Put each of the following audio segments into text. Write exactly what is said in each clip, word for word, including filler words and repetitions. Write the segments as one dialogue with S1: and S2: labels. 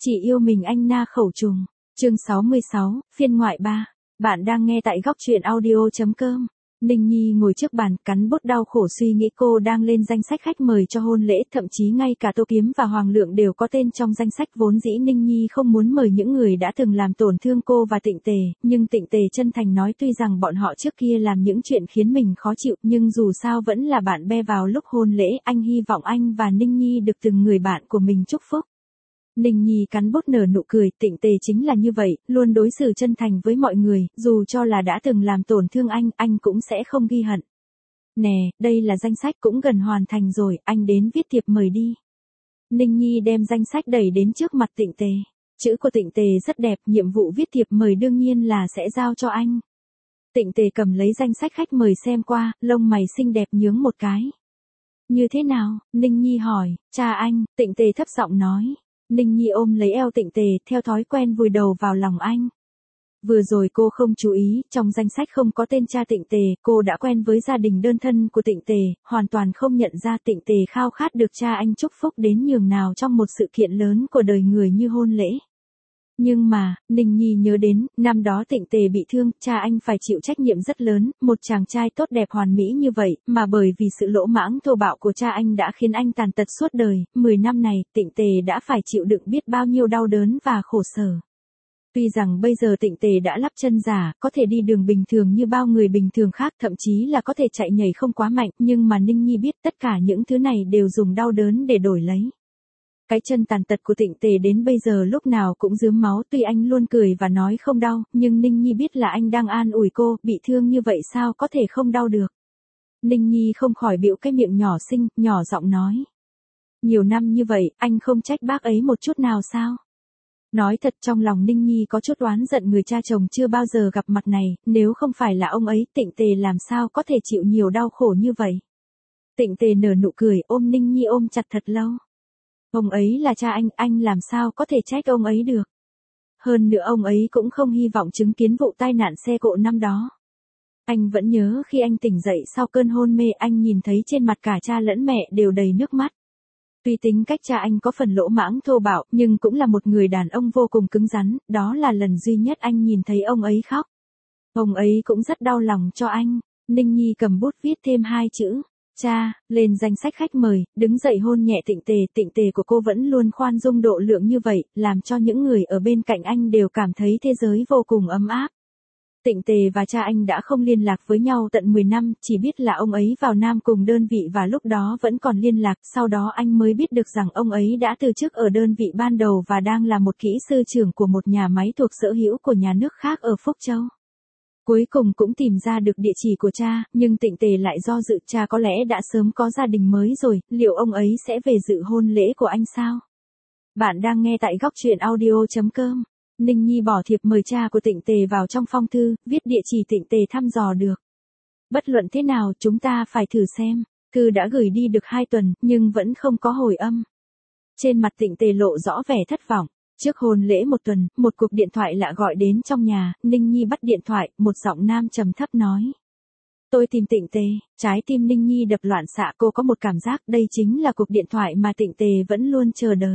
S1: Chỉ yêu mình anh na khẩu trùng. Chương sáu mươi sáu, phiên ngoại ba. Bạn đang nghe tại góc truyện audio.com. Ninh Nhi ngồi trước bàn, cắn bút đau khổ suy nghĩ cô đang lên danh sách khách mời cho hôn lễ, thậm chí ngay cả Tô Kiếm và Hoàng Lượng đều có tên trong danh sách. Vốn dĩ Ninh Nhi không muốn mời những người đã từng làm tổn thương cô và Tịnh Tề, nhưng Tịnh Tề chân thành nói tuy rằng bọn họ trước kia làm những chuyện khiến mình khó chịu, nhưng dù sao vẫn là bạn bè vào lúc hôn lễ, anh hy vọng anh và Ninh Nhi được từng người bạn của mình chúc phúc. Ninh Nhi cắn bút nở nụ cười, Tịnh Tề chính là như vậy, luôn đối xử chân thành với mọi người, dù cho là đã từng làm tổn thương anh, anh cũng sẽ không ghi hận. Nè, đây là danh sách cũng gần hoàn thành rồi, anh đến viết thiệp mời đi. Ninh Nhi đem danh sách đẩy đến trước mặt Tịnh Tề. Chữ của Tịnh Tề rất đẹp, nhiệm vụ viết thiệp mời đương nhiên là sẽ giao cho anh. Tịnh Tề cầm lấy danh sách khách mời xem qua, lông mày xinh đẹp nhướng một cái. Như thế nào? Ninh Nhi hỏi. Cha anh, Tịnh Tề thấp giọng nói. Ninh Nhi ôm lấy eo Tịnh Tề, theo thói quen vùi đầu vào lòng anh. Vừa rồi cô không chú ý, trong danh sách không có tên cha Tịnh Tề, cô đã quen với gia đình đơn thân của Tịnh Tề, hoàn toàn không nhận ra Tịnh Tề khao khát được cha anh chúc phúc đến nhường nào trong một sự kiện lớn của đời người như hôn lễ. Nhưng mà, Ninh Nhi nhớ đến, năm đó Tịnh Tề bị thương, cha anh phải chịu trách nhiệm rất lớn, một chàng trai tốt đẹp hoàn mỹ như vậy, mà bởi vì sự lỗ mãng thô bạo của cha anh đã khiến anh tàn tật suốt đời, mười năm này, Tịnh Tề đã phải chịu đựng biết bao nhiêu đau đớn và khổ sở. Tuy rằng bây giờ Tịnh Tề đã lắp chân giả, có thể đi đường bình thường như bao người bình thường khác, thậm chí là có thể chạy nhảy không quá mạnh, nhưng mà Ninh Nhi biết tất cả những thứ này đều dùng đau đớn để đổi lấy. Cái chân tàn tật của Tịnh Tề đến bây giờ lúc nào cũng rướm máu, tuy anh luôn cười và nói không đau, nhưng Ninh Nhi biết là anh đang an ủi cô, bị thương như vậy sao có thể không đau được. Ninh Nhi không khỏi bĩu cái miệng nhỏ xinh, nhỏ giọng nói. Nhiều năm như vậy, anh không trách bác ấy một chút nào sao? Nói thật trong lòng Ninh Nhi có chút oán giận người cha chồng chưa bao giờ gặp mặt này, nếu không phải là ông ấy, Tịnh Tề làm sao có thể chịu nhiều đau khổ như vậy. Tịnh Tề nở nụ cười, ôm Ninh Nhi ôm chặt thật lâu. Ông ấy là cha anh, anh làm sao có thể trách ông ấy được. Hơn nữa ông ấy cũng không hy vọng chứng kiến vụ tai nạn xe cộ năm đó. Anh vẫn nhớ khi anh tỉnh dậy sau cơn hôn mê, anh nhìn thấy trên mặt cả cha lẫn mẹ đều đầy nước mắt. Tuy tính cách cha anh có phần lỗ mãng thô bạo, nhưng cũng là một người đàn ông vô cùng cứng rắn, đó là lần duy nhất anh nhìn thấy ông ấy khóc. Ông ấy cũng rất đau lòng cho anh. Ninh Nhi cầm bút viết thêm hai chữ. Cha, lên danh sách khách mời, đứng dậy hôn nhẹ Tịnh Tề. Tịnh Tề của cô vẫn luôn khoan dung độ lượng như vậy, làm cho những người ở bên cạnh anh đều cảm thấy thế giới vô cùng ấm áp. Tịnh Tề và cha anh đã không liên lạc với nhau tận mười năm, chỉ biết là ông ấy vào Nam cùng đơn vị và lúc đó vẫn còn liên lạc, sau đó anh mới biết được rằng ông ấy đã từ chức ở đơn vị ban đầu và đang là một kỹ sư trưởng của một nhà máy thuộc sở hữu của nhà nước khác ở Phúc Châu. Cuối cùng cũng tìm ra được địa chỉ của cha, nhưng Tịnh Tề lại do dự, cha có lẽ đã sớm có gia đình mới rồi, liệu ông ấy sẽ về dự hôn lễ của anh sao? Bạn đang nghe tại góc truyện audio.com. Ninh Nhi bỏ thiệp mời cha của Tịnh Tề vào trong phong thư, viết địa chỉ Tịnh Tề thăm dò được. Bất luận thế nào chúng ta phải thử xem. Thư đã gửi đi được hai tuần, nhưng vẫn không có hồi âm. Trên mặt Tịnh Tề lộ rõ vẻ thất vọng. Trước hôn lễ một tuần, một cuộc điện thoại lạ gọi đến trong nhà, Ninh Nhi bắt điện thoại, một giọng nam trầm thấp nói. Tôi tìm Tịnh Tề. Trái tim Ninh Nhi đập loạn xạ, cô có một cảm giác đây chính là cuộc điện thoại mà Tịnh Tề vẫn luôn chờ đợi.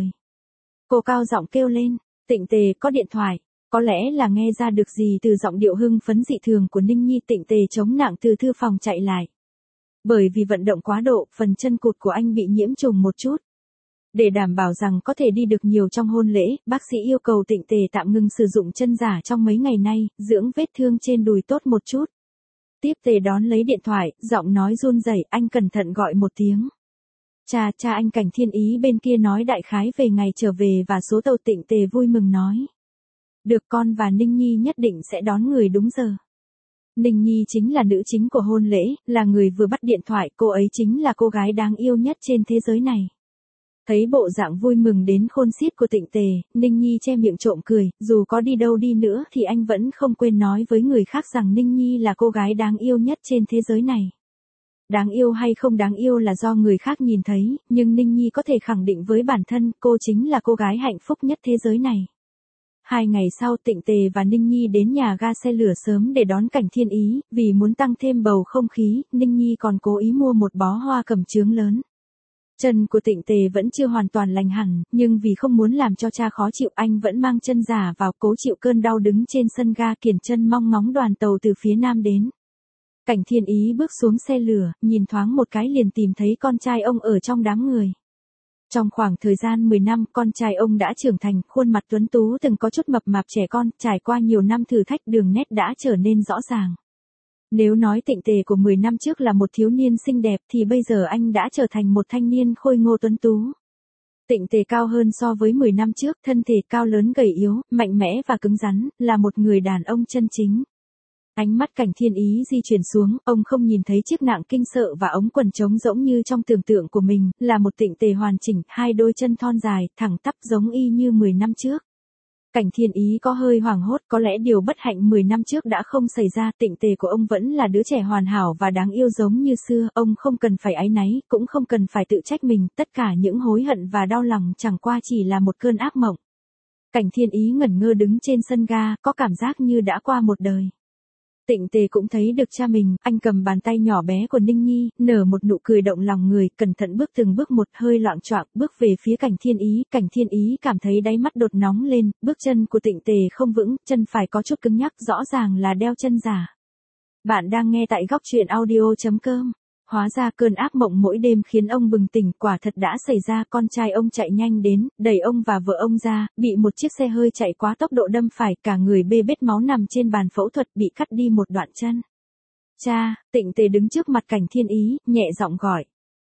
S1: Cô cao giọng kêu lên, Tịnh Tề có điện thoại. Có lẽ là nghe ra được gì từ giọng điệu hưng phấn dị thường của Ninh Nhi, Tịnh Tề chống nặng từ thư phòng chạy lại. Bởi vì vận động quá độ, phần chân cụt của anh bị nhiễm trùng một chút. Để đảm bảo rằng có thể đi được nhiều trong hôn lễ, bác sĩ yêu cầu Tịnh Tề tạm ngừng sử dụng chân giả trong mấy ngày nay, dưỡng vết thương trên đùi tốt một chút. Tiếp Tề đón lấy điện thoại, giọng nói run rẩy, anh cẩn thận gọi một tiếng. Cha, cha anh Cảnh Thiên Ý bên kia nói đại khái về ngày trở về và số tàu. Tịnh Tề vui mừng nói. Được, con và Ninh Nhi nhất định sẽ đón người đúng giờ. Ninh Nhi chính là nữ chính của hôn lễ, là người vừa bắt điện thoại, cô ấy chính là cô gái đáng yêu nhất trên thế giới này. Thấy bộ dạng vui mừng đến khôn xiết của Tịnh Tề, Ninh Nhi che miệng trộm cười, dù có đi đâu đi nữa thì anh vẫn không quên nói với người khác rằng Ninh Nhi là cô gái đáng yêu nhất trên thế giới này. Đáng yêu hay không đáng yêu là do người khác nhìn thấy, nhưng Ninh Nhi có thể khẳng định với bản thân, cô chính là cô gái hạnh phúc nhất thế giới này. Hai ngày sau, Tịnh Tề và Ninh Nhi đến nhà ga xe lửa sớm để đón Cảnh Thiên Ý, vì muốn tăng thêm bầu không khí, Ninh Nhi còn cố ý mua một bó hoa cẩm chướng lớn. Chân của Tịnh Tề vẫn chưa hoàn toàn lành hẳn, nhưng vì không muốn làm cho cha khó chịu anh vẫn mang chân giả vào cố chịu cơn đau đứng trên sân ga kiểng chân mong ngóng đoàn tàu từ phía nam đến. Cảnh Thiên Ý bước xuống xe lửa, nhìn thoáng một cái liền tìm thấy con trai ông ở trong đám người. Trong khoảng thời gian mười năm, con trai ông đã trưởng thành, khuôn mặt tuấn tú từng có chút mập mạp trẻ con, trải qua nhiều năm thử thách đường nét đã trở nên rõ ràng. Nếu nói Tịnh Tề của mười năm trước là một thiếu niên xinh đẹp thì bây giờ anh đã trở thành một thanh niên khôi ngô tuấn tú. Tịnh Tề cao hơn so với mười năm trước, thân thể cao lớn gầy yếu, mạnh mẽ và cứng rắn, là một người đàn ông chân chính. Ánh mắt Cảnh Thiên Ý di chuyển xuống, ông không nhìn thấy chiếc nạng kinh sợ và ống quần trống rỗng như trong tưởng tượng của mình, là một Tịnh Tề hoàn chỉnh, hai đôi chân thon dài, thẳng tắp giống y như mười năm trước. Cảnh Thiên Ý có hơi hoảng hốt, có lẽ điều bất hạnh mười năm trước đã không xảy ra, Tịnh Tề của ông vẫn là đứa trẻ hoàn hảo và đáng yêu giống như xưa, ông không cần phải áy náy, cũng không cần phải tự trách mình, tất cả những hối hận và đau lòng chẳng qua chỉ là một cơn ác mộng. Cảnh Thiên Ý ngẩn ngơ đứng trên sân ga, có cảm giác như đã qua một đời. Tịnh Tề cũng thấy được cha mình, anh cầm bàn tay nhỏ bé của Ninh Nhi, nở một nụ cười động lòng người, cẩn thận bước từng bước một, hơi loạng choạng, bước về phía Cảnh Thiên Ý, Cảnh Thiên Ý cảm thấy đáy mắt đột nóng lên, bước chân của Tịnh Tề không vững, chân phải có chút cứng nhắc, rõ ràng là đeo chân giả. Bạn đang nghe tại góc truyện audio chấm com. Hóa ra cơn ác mộng mỗi đêm khiến ông bừng tỉnh, quả thật đã xảy ra, con trai ông chạy nhanh đến, đẩy ông và vợ ông ra, bị một chiếc xe hơi chạy quá tốc độ đâm phải, cả người bê bết máu nằm trên bàn phẫu thuật, bị cắt đi một đoạn chân. Cha, Tịnh Tề đứng trước mặt Cảnh Thiên Ý, nhẹ giọng gọi.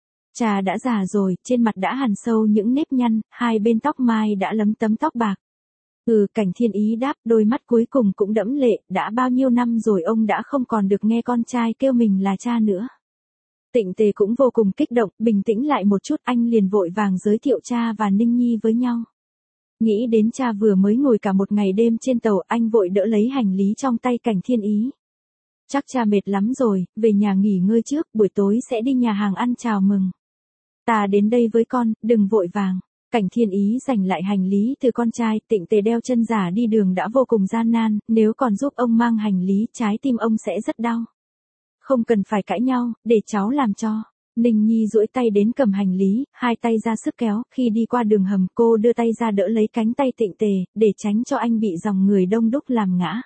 S1: Cha đã già rồi, trên mặt đã hằn sâu những nếp nhăn, hai bên tóc mai đã lấm tấm tóc bạc. Ừ, Cảnh Thiên Ý đáp, đôi mắt cuối cùng cũng đẫm lệ, đã bao nhiêu năm rồi ông đã không còn được nghe con trai kêu mình là cha nữa. Tịnh Tề cũng vô cùng kích động, bình tĩnh lại một chút, anh liền vội vàng giới thiệu cha và Ninh Nhi với nhau. Nghĩ đến cha vừa mới ngồi cả một ngày đêm trên tàu, anh vội đỡ lấy hành lý trong tay Cảnh Thiên Ý. Chắc cha mệt lắm rồi, về nhà nghỉ ngơi trước, buổi tối sẽ đi nhà hàng ăn chào mừng. Ta đến đây với con, đừng vội vàng. Cảnh Thiên Ý giành lại hành lý từ con trai, Tịnh Tề đeo chân giả đi đường đã vô cùng gian nan, nếu còn giúp ông mang hành lý, trái tim ông sẽ rất đau. Không cần phải cãi nhau, để cháu làm cho. Ninh Nhi duỗi tay đến cầm hành lý, hai tay ra sức kéo, khi đi qua đường hầm cô đưa tay ra đỡ lấy cánh tay Tịnh Tề, để tránh cho anh bị dòng người đông đúc làm ngã.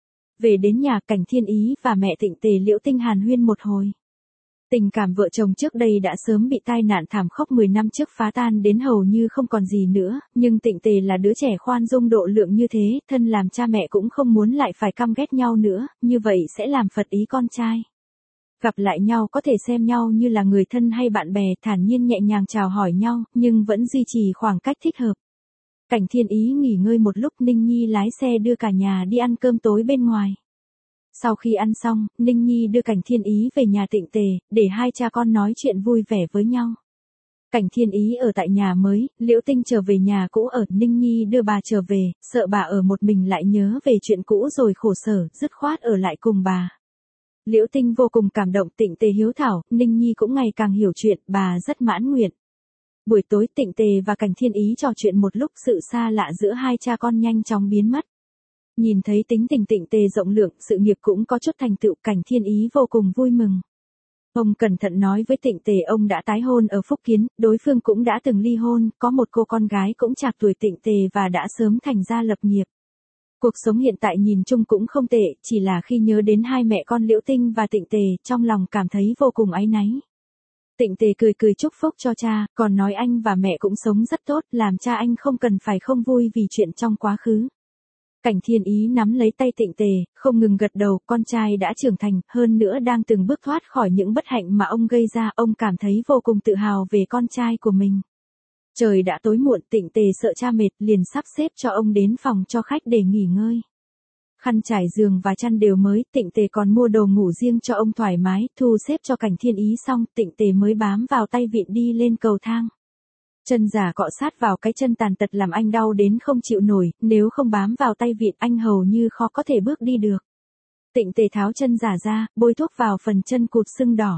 S1: Về đến nhà, Cảnh Thiên Ý và mẹ Tịnh Tề Liễu Tinh hàn huyên một hồi. Tình cảm vợ chồng trước đây đã sớm bị tai nạn thảm khốc mười năm trước phá tan đến hầu như không còn gì nữa, nhưng Tịnh Tề là đứa trẻ khoan dung độ lượng như thế, thân làm cha mẹ cũng không muốn lại phải căm ghét nhau nữa, như vậy sẽ làm phật ý con trai. Gặp lại nhau có thể xem nhau như là người thân hay bạn bè, thản nhiên nhẹ nhàng chào hỏi nhau, nhưng vẫn duy trì khoảng cách thích hợp. Cảnh Thiên Ý nghỉ ngơi một lúc, Ninh Nhi lái xe đưa cả nhà đi ăn cơm tối bên ngoài. Sau khi ăn xong, Ninh Nhi đưa Cảnh Thiên Ý về nhà Tịnh Tề, để hai cha con nói chuyện vui vẻ với nhau. Cảnh Thiên Ý ở tại nhà mới, Liễu Tinh trở về nhà cũ ở, Ninh Nhi đưa bà trở về, sợ bà ở một mình lại nhớ về chuyện cũ rồi khổ sở, dứt khoát ở lại cùng bà. Liễu Tinh vô cùng cảm động, Tịnh Tề hiếu thảo, Ninh Nhi cũng ngày càng hiểu chuyện, bà rất mãn nguyện. Buổi tối Tịnh Tề và Cảnh Thiên Ý trò chuyện một lúc, sự xa lạ giữa hai cha con nhanh chóng biến mất. Nhìn thấy tính tình Tịnh Tề rộng lượng, sự nghiệp cũng có chút thành tựu, Cảnh Thiên Ý vô cùng vui mừng. Ông cẩn thận nói với Tịnh Tề ông đã tái hôn ở Phúc Kiến, đối phương cũng đã từng ly hôn, có một cô con gái cũng trạc tuổi Tịnh Tề và đã sớm thành gia lập nghiệp. Cuộc sống hiện tại nhìn chung cũng không tệ, chỉ là khi nhớ đến hai mẹ con Liễu Tinh và Tịnh Tề, trong lòng cảm thấy vô cùng áy náy. Tịnh Tề cười cười chúc phúc cho cha, còn nói anh và mẹ cũng sống rất tốt, làm cha anh không cần phải không vui vì chuyện trong quá khứ. Cảnh Thiên Ý nắm lấy tay Tịnh Tề, không ngừng gật đầu, con trai đã trưởng thành, hơn nữa đang từng bước thoát khỏi những bất hạnh mà ông gây ra, ông cảm thấy vô cùng tự hào về con trai của mình. Trời đã tối muộn, Tịnh Tề sợ cha mệt, liền sắp xếp cho ông đến phòng cho khách để nghỉ ngơi. Khăn trải giường và chăn đều mới, Tịnh Tề còn mua đồ ngủ riêng cho ông thoải mái, thu xếp cho Cảnh Thiên Ý xong, Tịnh Tề mới bám vào tay vịn đi lên cầu thang. Chân giả cọ sát vào cái chân tàn tật làm anh đau đến không chịu nổi, nếu không bám vào tay vịn anh hầu như khó có thể bước đi được. Tịnh Tề tháo chân giả ra, bôi thuốc vào phần chân cụt sưng đỏ.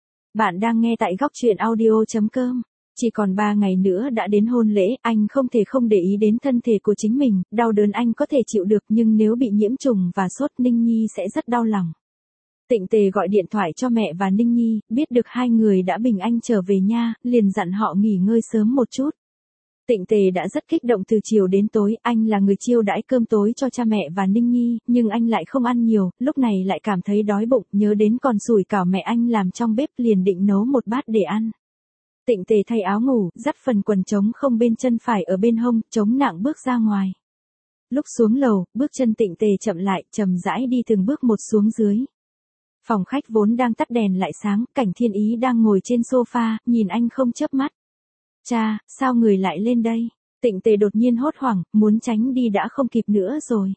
S1: Bạn đang nghe tại góc truyện audio chấm com. Chỉ còn ba ngày nữa đã đến hôn lễ, anh không thể không để ý đến thân thể của chính mình, đau đớn anh có thể chịu được nhưng nếu bị nhiễm trùng và sốt Ninh Nhi sẽ rất đau lòng. Tịnh Tề gọi điện thoại cho mẹ và Ninh Nhi, biết được hai người đã bình an trở về nha, liền dặn họ nghỉ ngơi sớm một chút. Tịnh Tề đã rất kích động từ chiều đến tối, anh là người chiêu đãi cơm tối cho cha mẹ và Ninh Nhi, nhưng anh lại không ăn nhiều, lúc này lại cảm thấy đói bụng, nhớ đến còn sủi cảo mẹ anh làm trong bếp liền định nấu một bát để ăn. Tịnh Tề thay áo ngủ, dắt phần quần trống không bên chân phải ở bên hông, chống nặng bước ra ngoài. Lúc xuống lầu, bước chân Tịnh Tề chậm lại, chậm rãi đi từng bước một xuống dưới. Phòng khách vốn đang tắt đèn lại sáng, Cảnh Thiên Ý đang ngồi trên sofa, nhìn anh không chớp mắt. Cha, sao người lại lên đây? Tịnh Tề đột nhiên hốt hoảng, muốn tránh đi đã không kịp nữa rồi.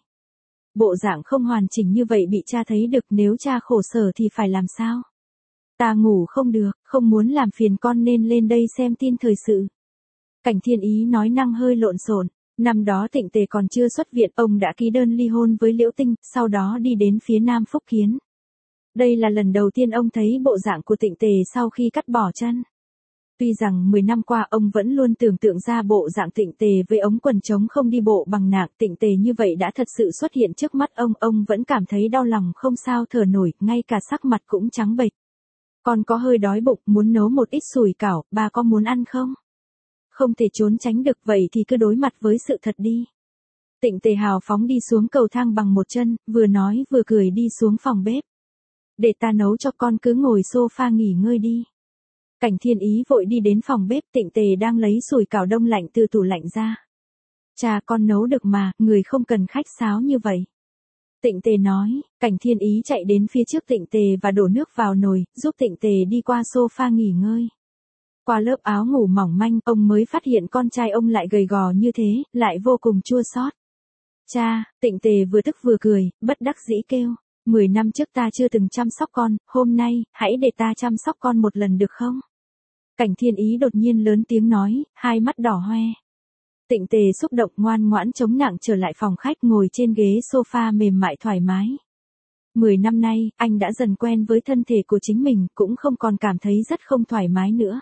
S1: Bộ dạng không hoàn chỉnh như vậy bị cha thấy được, nếu cha khổ sở thì phải làm sao? Ta ngủ không được, không muốn làm phiền con nên lên đây xem tin thời sự. Cảnh Thiên Ý nói năng hơi lộn xộn. Năm đó Tịnh Tề còn chưa xuất viện, ông đã ký đơn ly hôn với Liễu Tinh, sau đó đi đến phía Nam Phúc Kiến. Đây là lần đầu tiên ông thấy bộ dạng của Tịnh Tề sau khi cắt bỏ chân. Tuy rằng mười năm qua ông vẫn luôn tưởng tượng ra bộ dạng Tịnh Tề với ống quần trống không đi bộ bằng nạng, Tịnh Tề như vậy đã thật sự xuất hiện trước mắt ông, ông vẫn cảm thấy đau lòng không sao thở nổi, ngay cả sắc mặt cũng trắng bệch. Con có hơi đói bụng, muốn nấu một ít sủi cảo, bà có muốn ăn không? Không thể trốn tránh được, vậy thì cứ đối mặt với sự thật đi. Tịnh Tề hào phóng đi xuống cầu thang bằng một chân, vừa nói vừa cười đi xuống phòng bếp. Để ta nấu cho con, cứ ngồi sofa nghỉ ngơi đi. Cảnh Thiên Ý vội đi đến phòng bếp, Tịnh Tề đang lấy sủi cảo đông lạnh từ tủ lạnh ra. Cha, con nấu được mà, người không cần khách sáo như vậy. Tịnh Tề nói. Cảnh Thiên Ý chạy đến phía trước Tịnh Tề và đổ nước vào nồi, giúp Tịnh Tề đi qua sofa nghỉ ngơi. Qua lớp áo ngủ mỏng manh, ông mới phát hiện con trai ông lại gầy gò như thế, lại vô cùng chua xót. Cha, Tịnh Tề vừa tức vừa cười, bất đắc dĩ kêu. Mười năm trước ta chưa từng chăm sóc con, hôm nay, hãy để ta chăm sóc con một lần được không? Cảnh Thiên Ý đột nhiên lớn tiếng nói, hai mắt đỏ hoe. Tịnh Tề xúc động ngoan ngoãn chống nặng trở lại phòng khách, ngồi trên ghế sofa mềm mại thoải mái. Mười năm nay, anh đã dần quen với thân thể của chính mình, cũng không còn cảm thấy rất không thoải mái nữa.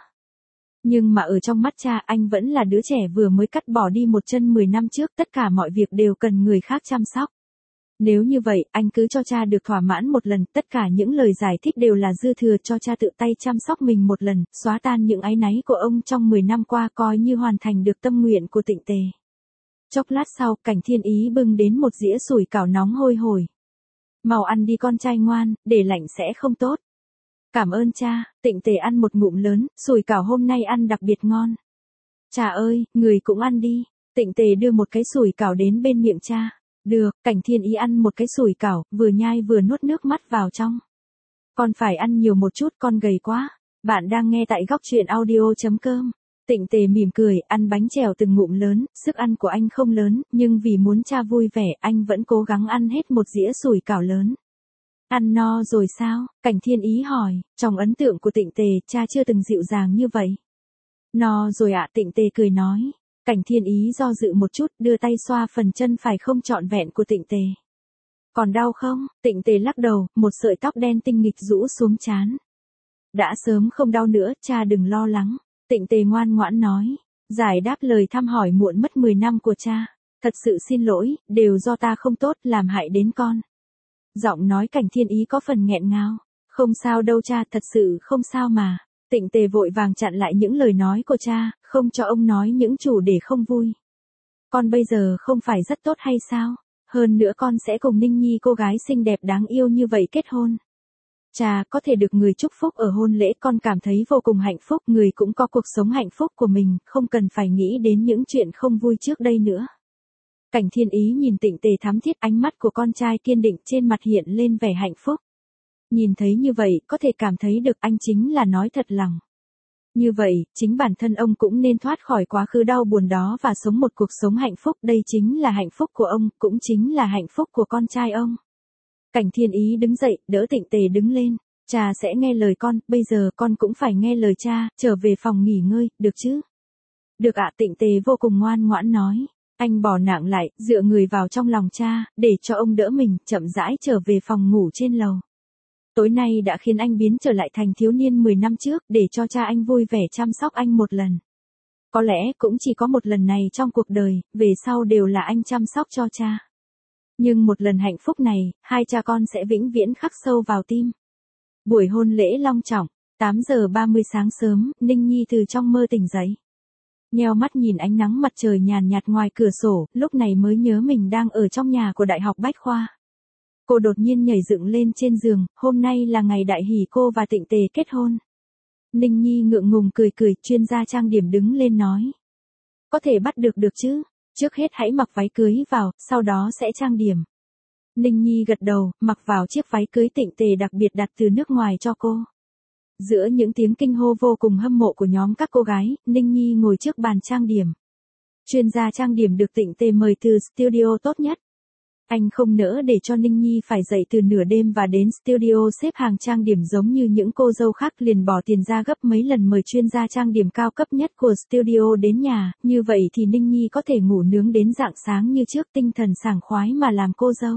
S1: Nhưng mà ở trong mắt cha, anh vẫn là đứa trẻ vừa mới cắt bỏ đi một chân mười năm trước, tất cả mọi việc đều cần người khác chăm sóc. Nếu như vậy, anh cứ cho cha được thỏa mãn một lần, tất cả những lời giải thích đều là dư thừa, cho cha tự tay chăm sóc mình một lần, xóa tan những áy náy của ông trong mười năm qua, coi như hoàn thành được tâm nguyện của Tịnh Tề. Chốc lát sau, Cảnh Thiên Ý bưng đến một dĩa sủi cảo nóng hôi hổi. Mau ăn đi con trai ngoan, để lạnh sẽ không tốt. Cảm ơn cha. Tịnh Tề ăn một ngụm lớn, sủi cảo hôm nay ăn đặc biệt ngon. Cha ơi, người cũng ăn đi. Tịnh Tề đưa một cái sủi cảo đến bên miệng cha. Được, Cảnh Thiên Ý ăn một cái sủi cảo, vừa nhai vừa nuốt nước mắt vào trong. Con phải ăn nhiều một chút, con gầy quá. Bạn đang nghe tại góc truyện audio chấm com. Tịnh Tề mỉm cười, ăn bánh chèo từng ngụm lớn, sức ăn của anh không lớn, nhưng vì muốn cha vui vẻ, anh vẫn cố gắng ăn hết một dĩa sủi cảo lớn. Ăn no rồi sao? Cảnh Thiên Ý hỏi, trong ấn tượng của Tịnh Tề, cha chưa từng dịu dàng như vậy. No rồi ạ, Tịnh Tề cười nói. Cảnh Thiên Ý do dự một chút, đưa tay xoa phần chân phải không trọn vẹn của Tịnh Tề. Còn đau không? Tịnh Tề lắc đầu, một sợi tóc đen tinh nghịch rũ xuống trán. Đã sớm không đau nữa, cha đừng lo lắng. Tịnh Tề ngoan ngoãn nói. Giải đáp lời thăm hỏi muộn mất mười năm của cha. Thật sự xin lỗi, đều do ta không tốt, làm hại đến con. Giọng nói Cảnh Thiên Ý có phần nghẹn ngào. Không sao đâu cha, thật sự không sao mà. Tịnh Tề vội vàng chặn lại những lời nói của cha, không cho ông nói những chủ đề không vui. Con bây giờ không phải rất tốt hay sao? Hơn nữa con sẽ cùng Ninh Nhi cô gái xinh đẹp đáng yêu như vậy kết hôn. Cha có thể được người chúc phúc ở hôn lễ, con cảm thấy vô cùng hạnh phúc, người cũng có cuộc sống hạnh phúc của mình, không cần phải nghĩ đến những chuyện không vui trước đây nữa. Cảnh Thiên Ý nhìn Tịnh Tề thắm thiết, ánh mắt của con trai kiên định, trên mặt hiện lên vẻ hạnh phúc. Nhìn thấy như vậy, có thể cảm thấy được anh chính là nói thật lòng. Như vậy, chính bản thân ông cũng nên thoát khỏi quá khứ đau buồn đó và sống một cuộc sống hạnh phúc, đây chính là hạnh phúc của ông, cũng chính là hạnh phúc của con trai ông. Cảnh Thiên Ý đứng dậy, đỡ Tịnh Tề đứng lên. Cha sẽ nghe lời con, bây giờ con cũng phải nghe lời cha, trở về phòng nghỉ ngơi, được chứ? Được ạ, Tịnh Tề vô cùng ngoan ngoãn nói. Anh bỏ nạng lại, dựa người vào trong lòng cha, để cho ông đỡ mình, chậm rãi trở về phòng ngủ trên lầu. Tối nay đã khiến anh biến trở lại thành thiếu niên mười năm trước, để cho cha anh vui vẻ chăm sóc anh một lần. Có lẽ cũng chỉ có một lần này trong cuộc đời, về sau đều là anh chăm sóc cho cha. Nhưng một lần hạnh phúc này, hai cha con sẽ vĩnh viễn khắc sâu vào tim. Buổi hôn lễ long trọng, tám giờ ba mươi sáng sớm, Ninh Nhi từ trong mơ tỉnh dậy. Nheo mắt nhìn ánh nắng mặt trời nhàn nhạt ngoài cửa sổ, lúc này mới nhớ mình đang ở trong nhà của Đại học Bách Khoa. Cô đột nhiên nhảy dựng lên trên giường, hôm nay là ngày đại hỷ cô và Tịnh Tề kết hôn. Ninh Nhi ngượng ngùng cười cười, chuyên gia trang điểm đứng lên nói. Có thể bắt được được chứ, trước hết hãy mặc váy cưới vào, sau đó sẽ trang điểm. Ninh Nhi gật đầu, mặc vào chiếc váy cưới Tịnh Tề đặc biệt đặt từ nước ngoài cho cô. Giữa những tiếng kinh hô vô cùng hâm mộ của nhóm các cô gái, Ninh Nhi ngồi trước bàn trang điểm. Chuyên gia trang điểm được Tịnh Tề mời từ studio tốt nhất. Anh không nỡ để cho Ninh Nhi phải dậy từ nửa đêm và đến studio xếp hàng trang điểm giống như những cô dâu khác, liền bỏ tiền ra gấp mấy lần mời chuyên gia trang điểm cao cấp nhất của studio đến nhà, như vậy thì Ninh Nhi có thể ngủ nướng đến rạng sáng như trước, tinh thần sảng khoái mà làm cô dâu.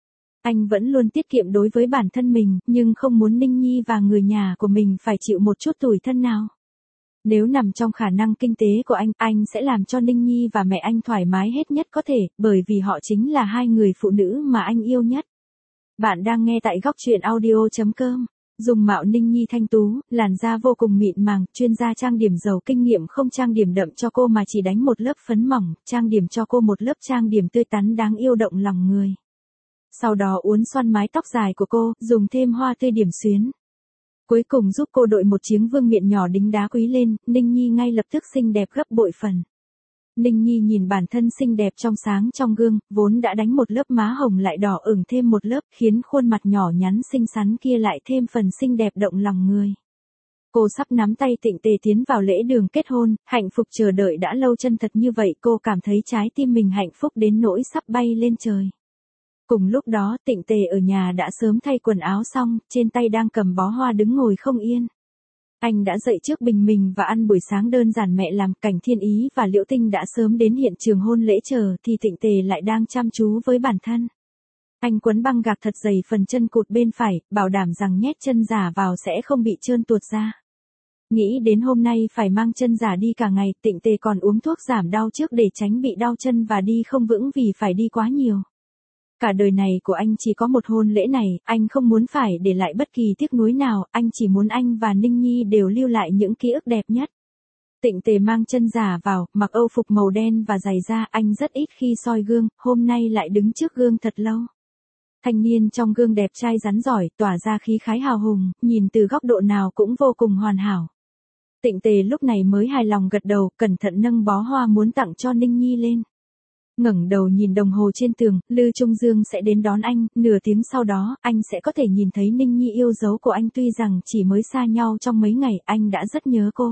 S1: Anh vẫn luôn tiết kiệm đối với bản thân mình, nhưng không muốn Ninh Nhi và người nhà của mình phải chịu một chút tủi thân nào. Nếu nằm trong khả năng kinh tế của anh, anh sẽ làm cho Ninh Nhi và mẹ anh thoải mái hết nhất có thể, bởi vì họ chính là hai người phụ nữ mà anh yêu nhất. Bạn đang nghe tại góc truyện audio chấm com. Dùng mạo Ninh Nhi thanh tú, làn da vô cùng mịn màng, chuyên gia trang điểm giàu kinh nghiệm không trang điểm đậm cho cô mà chỉ đánh một lớp phấn mỏng, trang điểm cho cô một lớp trang điểm tươi tắn đáng yêu động lòng người. Sau đó uốn xoăn mái tóc dài của cô, dùng thêm hoa tươi điểm xuyến. Cuối cùng giúp cô đội một chiếng vương miện nhỏ đính đá quý lên, Ninh Nhi ngay lập tức xinh đẹp gấp bội phần. Ninh Nhi nhìn bản thân xinh đẹp trong sáng trong gương, vốn đã đánh một lớp má hồng lại đỏ ửng thêm một lớp, khiến khuôn mặt nhỏ nhắn xinh xắn kia lại thêm phần xinh đẹp động lòng người. Cô sắp nắm tay Tịnh Tề tiến vào lễ đường kết hôn, hạnh phúc chờ đợi đã lâu chân thật như vậy, cô cảm thấy trái tim mình hạnh phúc đến nỗi sắp bay lên trời. Cùng lúc đó Tịnh Tề ở nhà đã sớm thay quần áo xong, trên tay đang cầm bó hoa đứng ngồi không yên. Anh đã dậy trước bình minh và ăn buổi sáng đơn giản mẹ làm, Cảnh Thiên Ý và Liễu Tinh đã sớm đến hiện trường hôn lễ chờ thì Tịnh Tề lại đang chăm chú với bản thân. Anh quấn băng gạc thật dày phần chân cụt bên phải, bảo đảm rằng nhét chân giả vào sẽ không bị trơn tuột ra. Nghĩ đến hôm nay phải mang chân giả đi cả ngày, Tịnh Tề còn uống thuốc giảm đau trước để tránh bị đau chân và đi không vững vì phải đi quá nhiều. Cả đời này của anh chỉ có một hôn lễ này, anh không muốn phải để lại bất kỳ tiếc nuối nào, anh chỉ muốn anh và Ninh Nhi đều lưu lại những ký ức đẹp nhất. Tịnh Tề mang chân giả vào, mặc âu phục màu đen và giày da, anh rất ít khi soi gương, hôm nay lại đứng trước gương thật lâu. Thanh niên trong gương đẹp trai rắn giỏi, tỏa ra khí khái hào hùng, nhìn từ góc độ nào cũng vô cùng hoàn hảo. Tịnh Tề lúc này mới hài lòng gật đầu, cẩn thận nâng bó hoa muốn tặng cho Ninh Nhi lên. Ngẩng đầu nhìn đồng hồ trên tường, Lư Trung Dương sẽ đến đón anh, nửa tiếng sau đó, anh sẽ có thể nhìn thấy Ninh Nhi yêu dấu của anh, tuy rằng chỉ mới xa nhau trong mấy ngày, anh đã rất nhớ cô.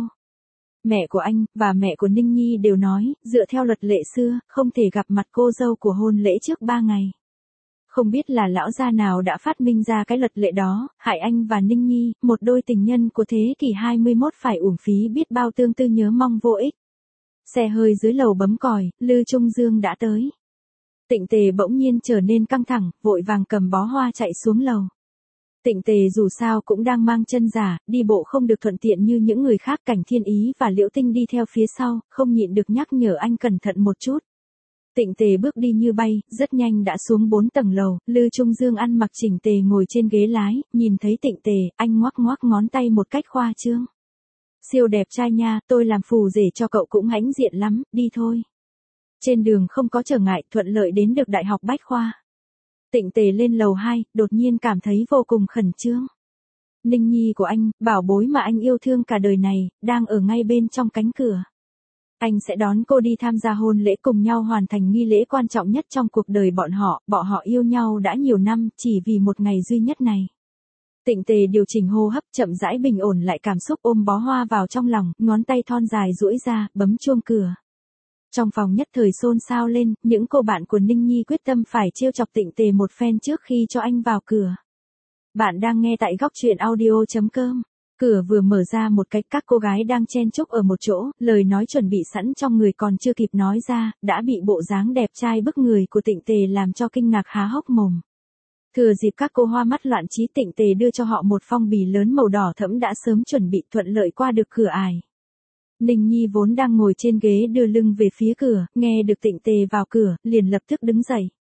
S1: Mẹ của anh, và mẹ của Ninh Nhi đều nói, dựa theo luật lệ xưa, không thể gặp mặt cô dâu của hôn lễ trước ba ngày. Không biết là lão gia nào đã phát minh ra cái luật lệ đó, hại anh và Ninh Nhi, một đôi tình nhân của thế kỷ hai mươi mốt phải uổng phí biết bao tương tư nhớ mong vô ích. Xe hơi dưới lầu bấm còi, Lư Trung Dương đã tới. Tịnh Tề bỗng nhiên trở nên căng thẳng, vội vàng cầm bó hoa chạy xuống lầu. Tịnh Tề dù sao cũng đang mang chân giả, đi bộ không được thuận tiện như những người khác, Cảnh Thiên Ý và Liễu Tinh đi theo phía sau, không nhịn được nhắc nhở anh cẩn thận một chút. Tịnh Tề bước đi như bay, rất nhanh đã xuống bốn tầng lầu, Lư Trung Dương ăn mặc chỉnh tề ngồi trên ghế lái, nhìn thấy Tịnh Tề, anh ngoắc ngoắc ngón tay một cách khoa trương. Siêu đẹp trai nha, tôi làm phù rể cho cậu cũng hãnh diện lắm, đi thôi. Trên đường không có trở ngại, thuận lợi đến được Đại học Bách Khoa. Tịnh Tề lên lầu hai, đột nhiên cảm thấy vô cùng khẩn trương. Ninh Nhi của anh, bảo bối mà anh yêu thương cả đời này, đang ở ngay bên trong cánh cửa. Anh sẽ đón cô đi tham gia hôn lễ, cùng nhau hoàn thành nghi lễ quan trọng nhất trong cuộc đời bọn họ, bọn họ yêu nhau đã nhiều năm, chỉ vì một ngày duy nhất này. Tịnh Tề điều chỉnh hô hấp, chậm rãi bình ổn lại cảm xúc, ôm bó hoa vào trong lòng, ngón tay thon dài duỗi ra, bấm chuông cửa. Trong phòng nhất thời xôn xao lên, những cô bạn của Ninh Nhi quyết tâm phải trêu chọc Tịnh Tề một phen trước khi cho anh vào cửa. Bạn đang nghe tại góc truyện audio chấm com. Cửa vừa mở ra một cách, các cô gái đang chen chúc ở một chỗ, lời nói chuẩn bị sẵn trong người còn chưa kịp nói ra, đã bị bộ dáng đẹp trai bức người của Tịnh Tề làm cho kinh ngạc há hốc mồm. Thừa dịp các cô hoa mắt loạn trí, Tịnh Tề đưa cho họ một phong bì lớn màu đỏ thẫm đã sớm chuẩn bị, thuận lợi qua được cửa ải. Ninh Nhi vốn đang ngồi trên ghế đưa lưng về phía cửa, nghe được Tịnh Tề vào cửa, liền lập tức đứng dậy.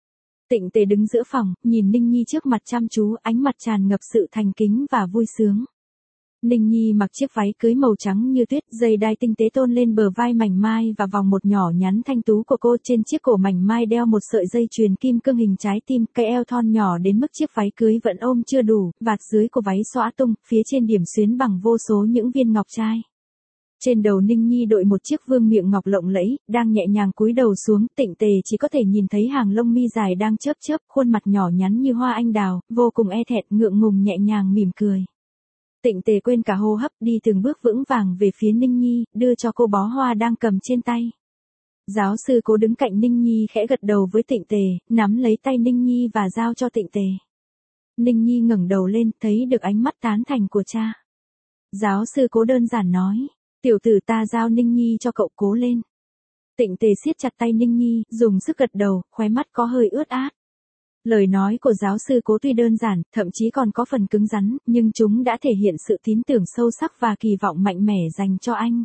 S1: Tịnh Tề đứng giữa phòng, nhìn Ninh Nhi trước mặt chăm chú, ánh mặt tràn ngập sự thành kính và vui sướng. Ninh Nhi mặc chiếc váy cưới màu trắng như tuyết, dây đai tinh tế tôn lên bờ vai mảnh mai và vòng một nhỏ nhắn thanh tú của cô, trên chiếc cổ mảnh mai đeo một sợi dây chuyền kim cương hình trái tim, cái eo thon nhỏ đến mức chiếc váy cưới vẫn ôm chưa đủ, vạt dưới của váy xõa tung, phía trên điểm xuyến bằng vô số những viên ngọc trai. Trên đầu Ninh Nhi đội một chiếc vương miện ngọc lộng lẫy, đang nhẹ nhàng cúi đầu xuống, Tịnh Tề chỉ có thể nhìn thấy hàng lông mi dài đang chớp chớp, khuôn mặt nhỏ nhắn như hoa anh đào, vô cùng e thẹn, ngượng ngùng nhẹ nhàng mỉm cười. Tịnh Tề quên cả hô hấp, đi từng bước vững vàng về phía Ninh Nhi, đưa cho cô bó hoa đang cầm trên tay. Giáo sư Cố đứng cạnh Ninh Nhi khẽ gật đầu với Tịnh Tề, nắm lấy tay Ninh Nhi và giao cho Tịnh Tề. Ninh Nhi ngẩng đầu lên, thấy được ánh mắt tán thành của cha. Giáo sư Cố đơn giản nói, tiểu tử ta giao Ninh Nhi cho cậu cố lên. Tịnh Tề siết chặt tay Ninh Nhi, dùng sức gật đầu, khóe mắt có hơi ướt át. Lời nói của giáo sư Cố tuy đơn giản, thậm chí còn có phần cứng rắn, nhưng chúng đã thể hiện sự tín tưởng sâu sắc và kỳ vọng mạnh mẽ dành cho anh.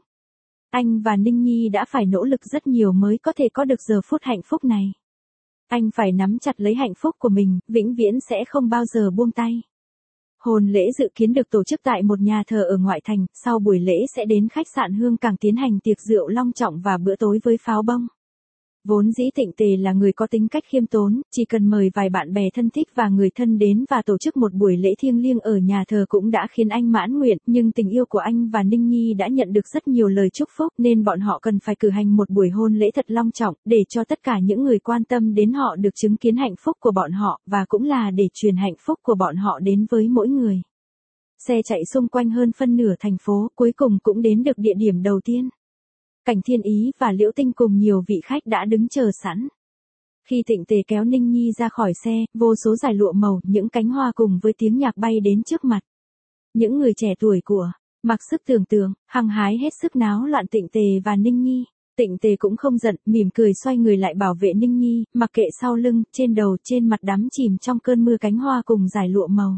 S1: Anh và Ninh Nhi đã phải nỗ lực rất nhiều mới có thể có được giờ phút hạnh phúc này. Anh phải nắm chặt lấy hạnh phúc của mình, vĩnh viễn sẽ không bao giờ buông tay. Hôn lễ dự kiến được tổ chức tại một nhà thờ ở ngoại thành, sau buổi lễ sẽ đến khách sạn Hương Cảng tiến hành tiệc rượu long trọng và bữa tối với pháo bông. Vốn dĩ Tịnh Tề là người có tính cách khiêm tốn, chỉ cần mời vài bạn bè thân thích và người thân đến và tổ chức một buổi lễ thiêng liêng ở nhà thờ cũng đã khiến anh mãn nguyện, nhưng tình yêu của anh và Ninh Nhi đã nhận được rất nhiều lời chúc phúc nên bọn họ cần phải cử hành một buổi hôn lễ thật long trọng, để cho tất cả những người quan tâm đến họ được chứng kiến hạnh phúc của bọn họ, và cũng là để truyền hạnh phúc của bọn họ đến với mỗi người. Xe chạy xung quanh hơn phân nửa thành phố, cuối cùng cũng đến được địa điểm đầu tiên. Cảnh Thiên Ý và Liễu Tinh cùng nhiều vị khách đã đứng chờ sẵn. Khi Tịnh Tề kéo Ninh Nhi ra khỏi xe, vô số dải lụa màu, những cánh hoa cùng với tiếng nhạc bay đến trước mặt. Những người trẻ tuổi của mặc sức tưởng tượng, hăng hái hết sức náo loạn Tịnh Tề và Ninh Nhi. Tịnh Tề cũng không giận, mỉm cười xoay người lại bảo vệ Ninh Nhi, mặc kệ sau lưng, trên đầu, trên mặt đắm chìm trong cơn mưa cánh hoa cùng dải lụa màu.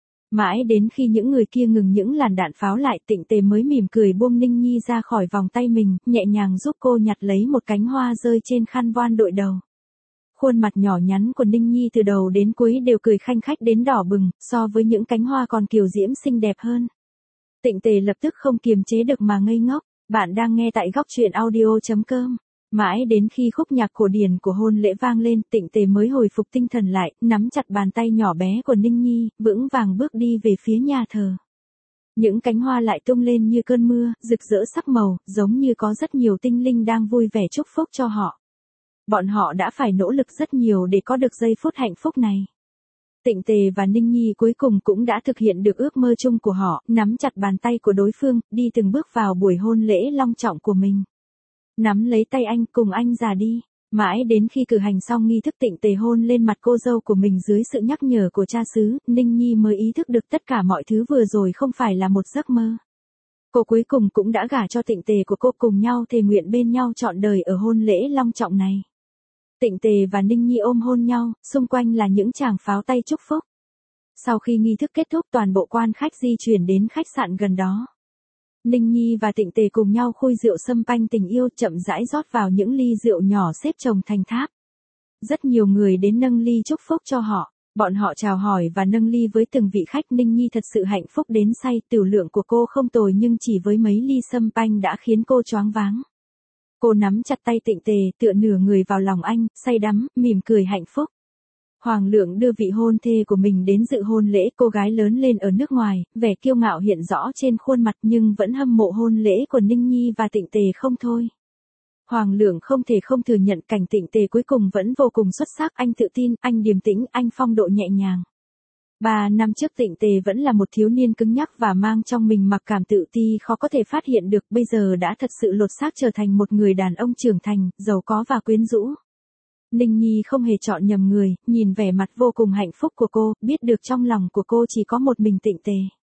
S1: Mãi đến khi những người kia ngừng những làn đạn pháo lại, Tịnh Tề mới mỉm cười buông Ninh Nhi ra khỏi vòng tay mình, nhẹ nhàng giúp cô nhặt lấy một cánh hoa rơi trên khăn voan đội đầu. Khuôn mặt nhỏ nhắn của Ninh Nhi từ đầu đến cuối đều cười khanh khách đến đỏ bừng, so với những cánh hoa còn kiều diễm xinh đẹp hơn. Tịnh Tề lập tức không kiềm chế được mà ngây ngốc. Bạn đang nghe tại góc truyện audio chấm com. Mãi đến khi khúc nhạc cổ điển của hôn lễ vang lên, Tịnh Tề mới hồi phục tinh thần lại, nắm chặt bàn tay nhỏ bé của Ninh Nhi, vững vàng bước đi về phía nhà thờ. Những cánh hoa lại tung lên như cơn mưa, rực rỡ sắc màu, giống như có rất nhiều tinh linh đang vui vẻ chúc phúc cho họ. Bọn họ đã phải nỗ lực rất nhiều để có được giây phút hạnh phúc này. Tịnh Tề và Ninh Nhi cuối cùng cũng đã thực hiện được ước mơ chung của họ, nắm chặt bàn tay của đối phương, đi từng bước vào buổi hôn lễ long trọng của mình. Nắm lấy tay anh, cùng anh già đi. Mãi đến khi cử hành xong nghi thức, Tịnh Tề hôn lên mặt cô dâu của mình dưới sự nhắc nhở của cha xứ, Ninh Nhi mới ý thức được tất cả mọi thứ vừa rồi không phải là một giấc mơ. Cô cuối cùng cũng đã gả cho Tịnh Tề của cô, cùng nhau thề nguyện bên nhau trọn đời ở hôn lễ long trọng này. Tịnh Tề và Ninh Nhi ôm hôn nhau, xung quanh là những tràng pháo tay chúc phúc. Sau khi nghi thức kết thúc, toàn bộ quan khách di chuyển đến khách sạn gần đó. Ninh Nhi và Tịnh Tề cùng nhau khui rượu sâm panh tình yêu, chậm rãi rót vào những ly rượu nhỏ xếp chồng thành tháp. Rất nhiều người đến nâng ly chúc phúc cho họ. Bọn họ chào hỏi và nâng ly với từng vị khách. Ninh Nhi thật sự hạnh phúc đến say, tiểu lượng của cô không tồi nhưng chỉ với mấy ly sâm panh đã khiến cô choáng váng. Cô nắm chặt tay Tịnh Tề, tựa nửa người vào lòng anh, say đắm, mỉm cười hạnh phúc. Hoàng Lượng đưa vị hôn thê của mình đến dự hôn lễ, cô gái lớn lên ở nước ngoài, vẻ kiêu ngạo hiện rõ trên khuôn mặt nhưng vẫn hâm mộ hôn lễ của Ninh Nhi và Tịnh Tề không thôi. Hoàng Lượng không thể không thừa nhận cảnh Tịnh Tề cuối cùng vẫn vô cùng xuất sắc, anh tự tin, anh điềm tĩnh, anh phong độ nhẹ nhàng. Ba năm trước Tịnh Tề vẫn là một thiếu niên cứng nhắc và mang trong mình mặc cảm tự ti khó có thể phát hiện được, bây giờ đã thật sự lột xác trở thành một người đàn ông trưởng thành, giàu có và quyến rũ. Ninh Nhi không hề chọn nhầm người, nhìn vẻ mặt vô cùng hạnh phúc của cô, biết được trong lòng của cô chỉ có một mình Tịnh Tề.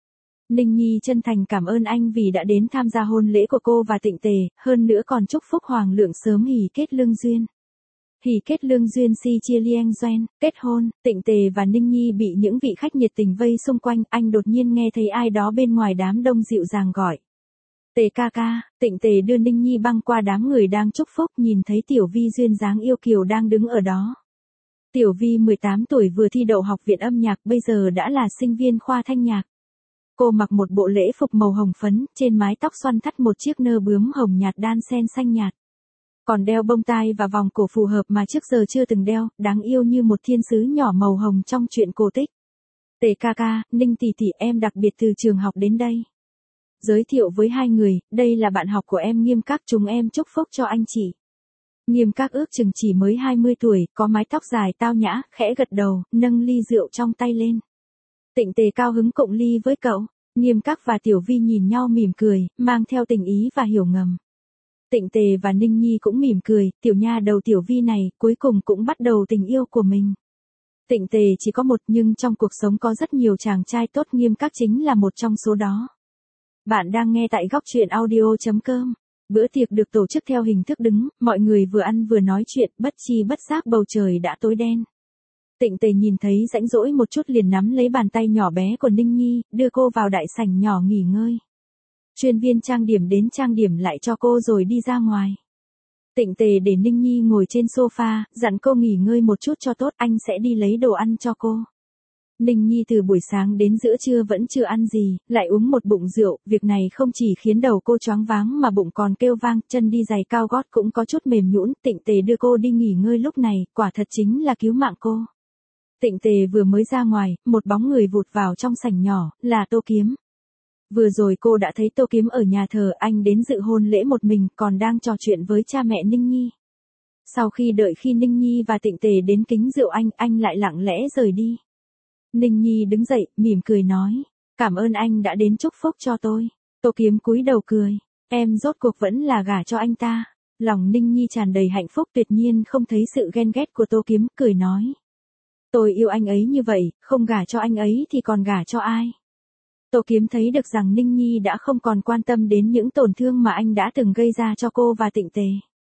S1: Ninh Nhi chân thành cảm ơn anh vì đã đến tham gia hôn lễ của cô và Tịnh Tề, hơn nữa còn chúc phúc Hoàng Lượng sớm hỷ kết lương duyên. Hỷ kết lương duyên si chia lieng doen, kết hôn. Tịnh Tề và Ninh Nhi bị những vị khách nhiệt tình vây xung quanh, anh đột nhiên nghe thấy ai đó bên ngoài đám đông dịu dàng gọi. Tề ca ca. Tịnh Tề đưa Ninh Nhi băng qua đám người đang chúc phúc, nhìn thấy Tiểu Vi duyên dáng yêu kiều đang đứng ở đó. Tiểu Vi mười tám tuổi vừa thi đậu học viện âm nhạc, bây giờ đã là sinh viên khoa thanh nhạc. Cô mặc một bộ lễ phục màu hồng phấn, trên mái tóc xoăn thắt một chiếc nơ bướm hồng nhạt đan xen xanh nhạt. Còn đeo bông tai và vòng cổ phù hợp mà trước giờ chưa từng đeo, đáng yêu như một thiên sứ nhỏ màu hồng trong truyện cổ tích. Tề ca ca, Ninh tỷ tỷ, em đặc biệt từ trường học đến đây. Giới thiệu với hai người, đây là bạn học của em Nghiêm Các, chúng em chúc phúc cho anh chị. Nghiêm Các ước chừng chỉ mới hai mươi tuổi, có mái tóc dài tao nhã, khẽ gật đầu, nâng ly rượu trong tay lên. Tịnh Tề cao hứng cộng ly với cậu. Nghiêm Các và Tiểu Vi nhìn nhau mỉm cười, mang theo tình ý và hiểu ngầm. Tịnh Tề và Ninh Nhi cũng mỉm cười, tiểu nha đầu Tiểu Vi này, cuối cùng cũng bắt đầu tình yêu của mình. Tịnh Tề chỉ có một, nhưng trong cuộc sống có rất nhiều chàng trai tốt, Nghiêm Các chính là một trong số đó. Bạn đang nghe tại góc truyện audio chấm com. Bữa tiệc được tổ chức theo hình thức đứng, mọi người vừa ăn vừa nói chuyện, bất chi bất giác bầu trời đã tối đen. Tịnh Tề nhìn thấy rãnh rỗi một chút liền nắm lấy bàn tay nhỏ bé của Ninh Nhi, đưa cô vào đại sảnh nhỏ nghỉ ngơi. Chuyên viên trang điểm đến trang điểm lại cho cô rồi đi ra ngoài. Tịnh Tề để Ninh Nhi ngồi trên sofa, dặn cô nghỉ ngơi một chút cho tốt, anh sẽ đi lấy đồ ăn cho cô. Ninh Nhi từ buổi sáng đến giữa trưa vẫn chưa ăn gì, lại uống một bụng rượu, việc này không chỉ khiến đầu cô choáng váng mà bụng còn kêu vang, chân đi giày cao gót cũng có chút mềm nhũn. Tịnh Tề đưa cô đi nghỉ ngơi lúc này, quả thật chính là cứu mạng cô. Tịnh Tề vừa mới ra ngoài, một bóng người vụt vào trong sảnh nhỏ, là Tô Kiếm. Vừa rồi cô đã thấy Tô Kiếm ở nhà thờ, anh đến dự hôn lễ một mình, còn đang trò chuyện với cha mẹ Ninh Nhi. Sau khi đợi khi Ninh Nhi và Tịnh Tề đến kính rượu anh, anh lại lặng lẽ rời đi. Ninh Nhi đứng dậy, mỉm cười nói, cảm ơn anh đã đến chúc phúc cho tôi. Tô Kiếm cúi đầu cười, em rốt cuộc vẫn là gả cho anh ta. Lòng Ninh Nhi tràn đầy hạnh phúc, tuyệt nhiên không thấy sự ghen ghét của Tô Kiếm, cười nói. Tôi yêu anh ấy như vậy, không gả cho anh ấy thì còn gả cho ai? Tô Kiếm thấy được rằng Ninh Nhi đã không còn quan tâm đến những tổn thương mà anh đã từng gây ra cho cô và Tịnh Tề.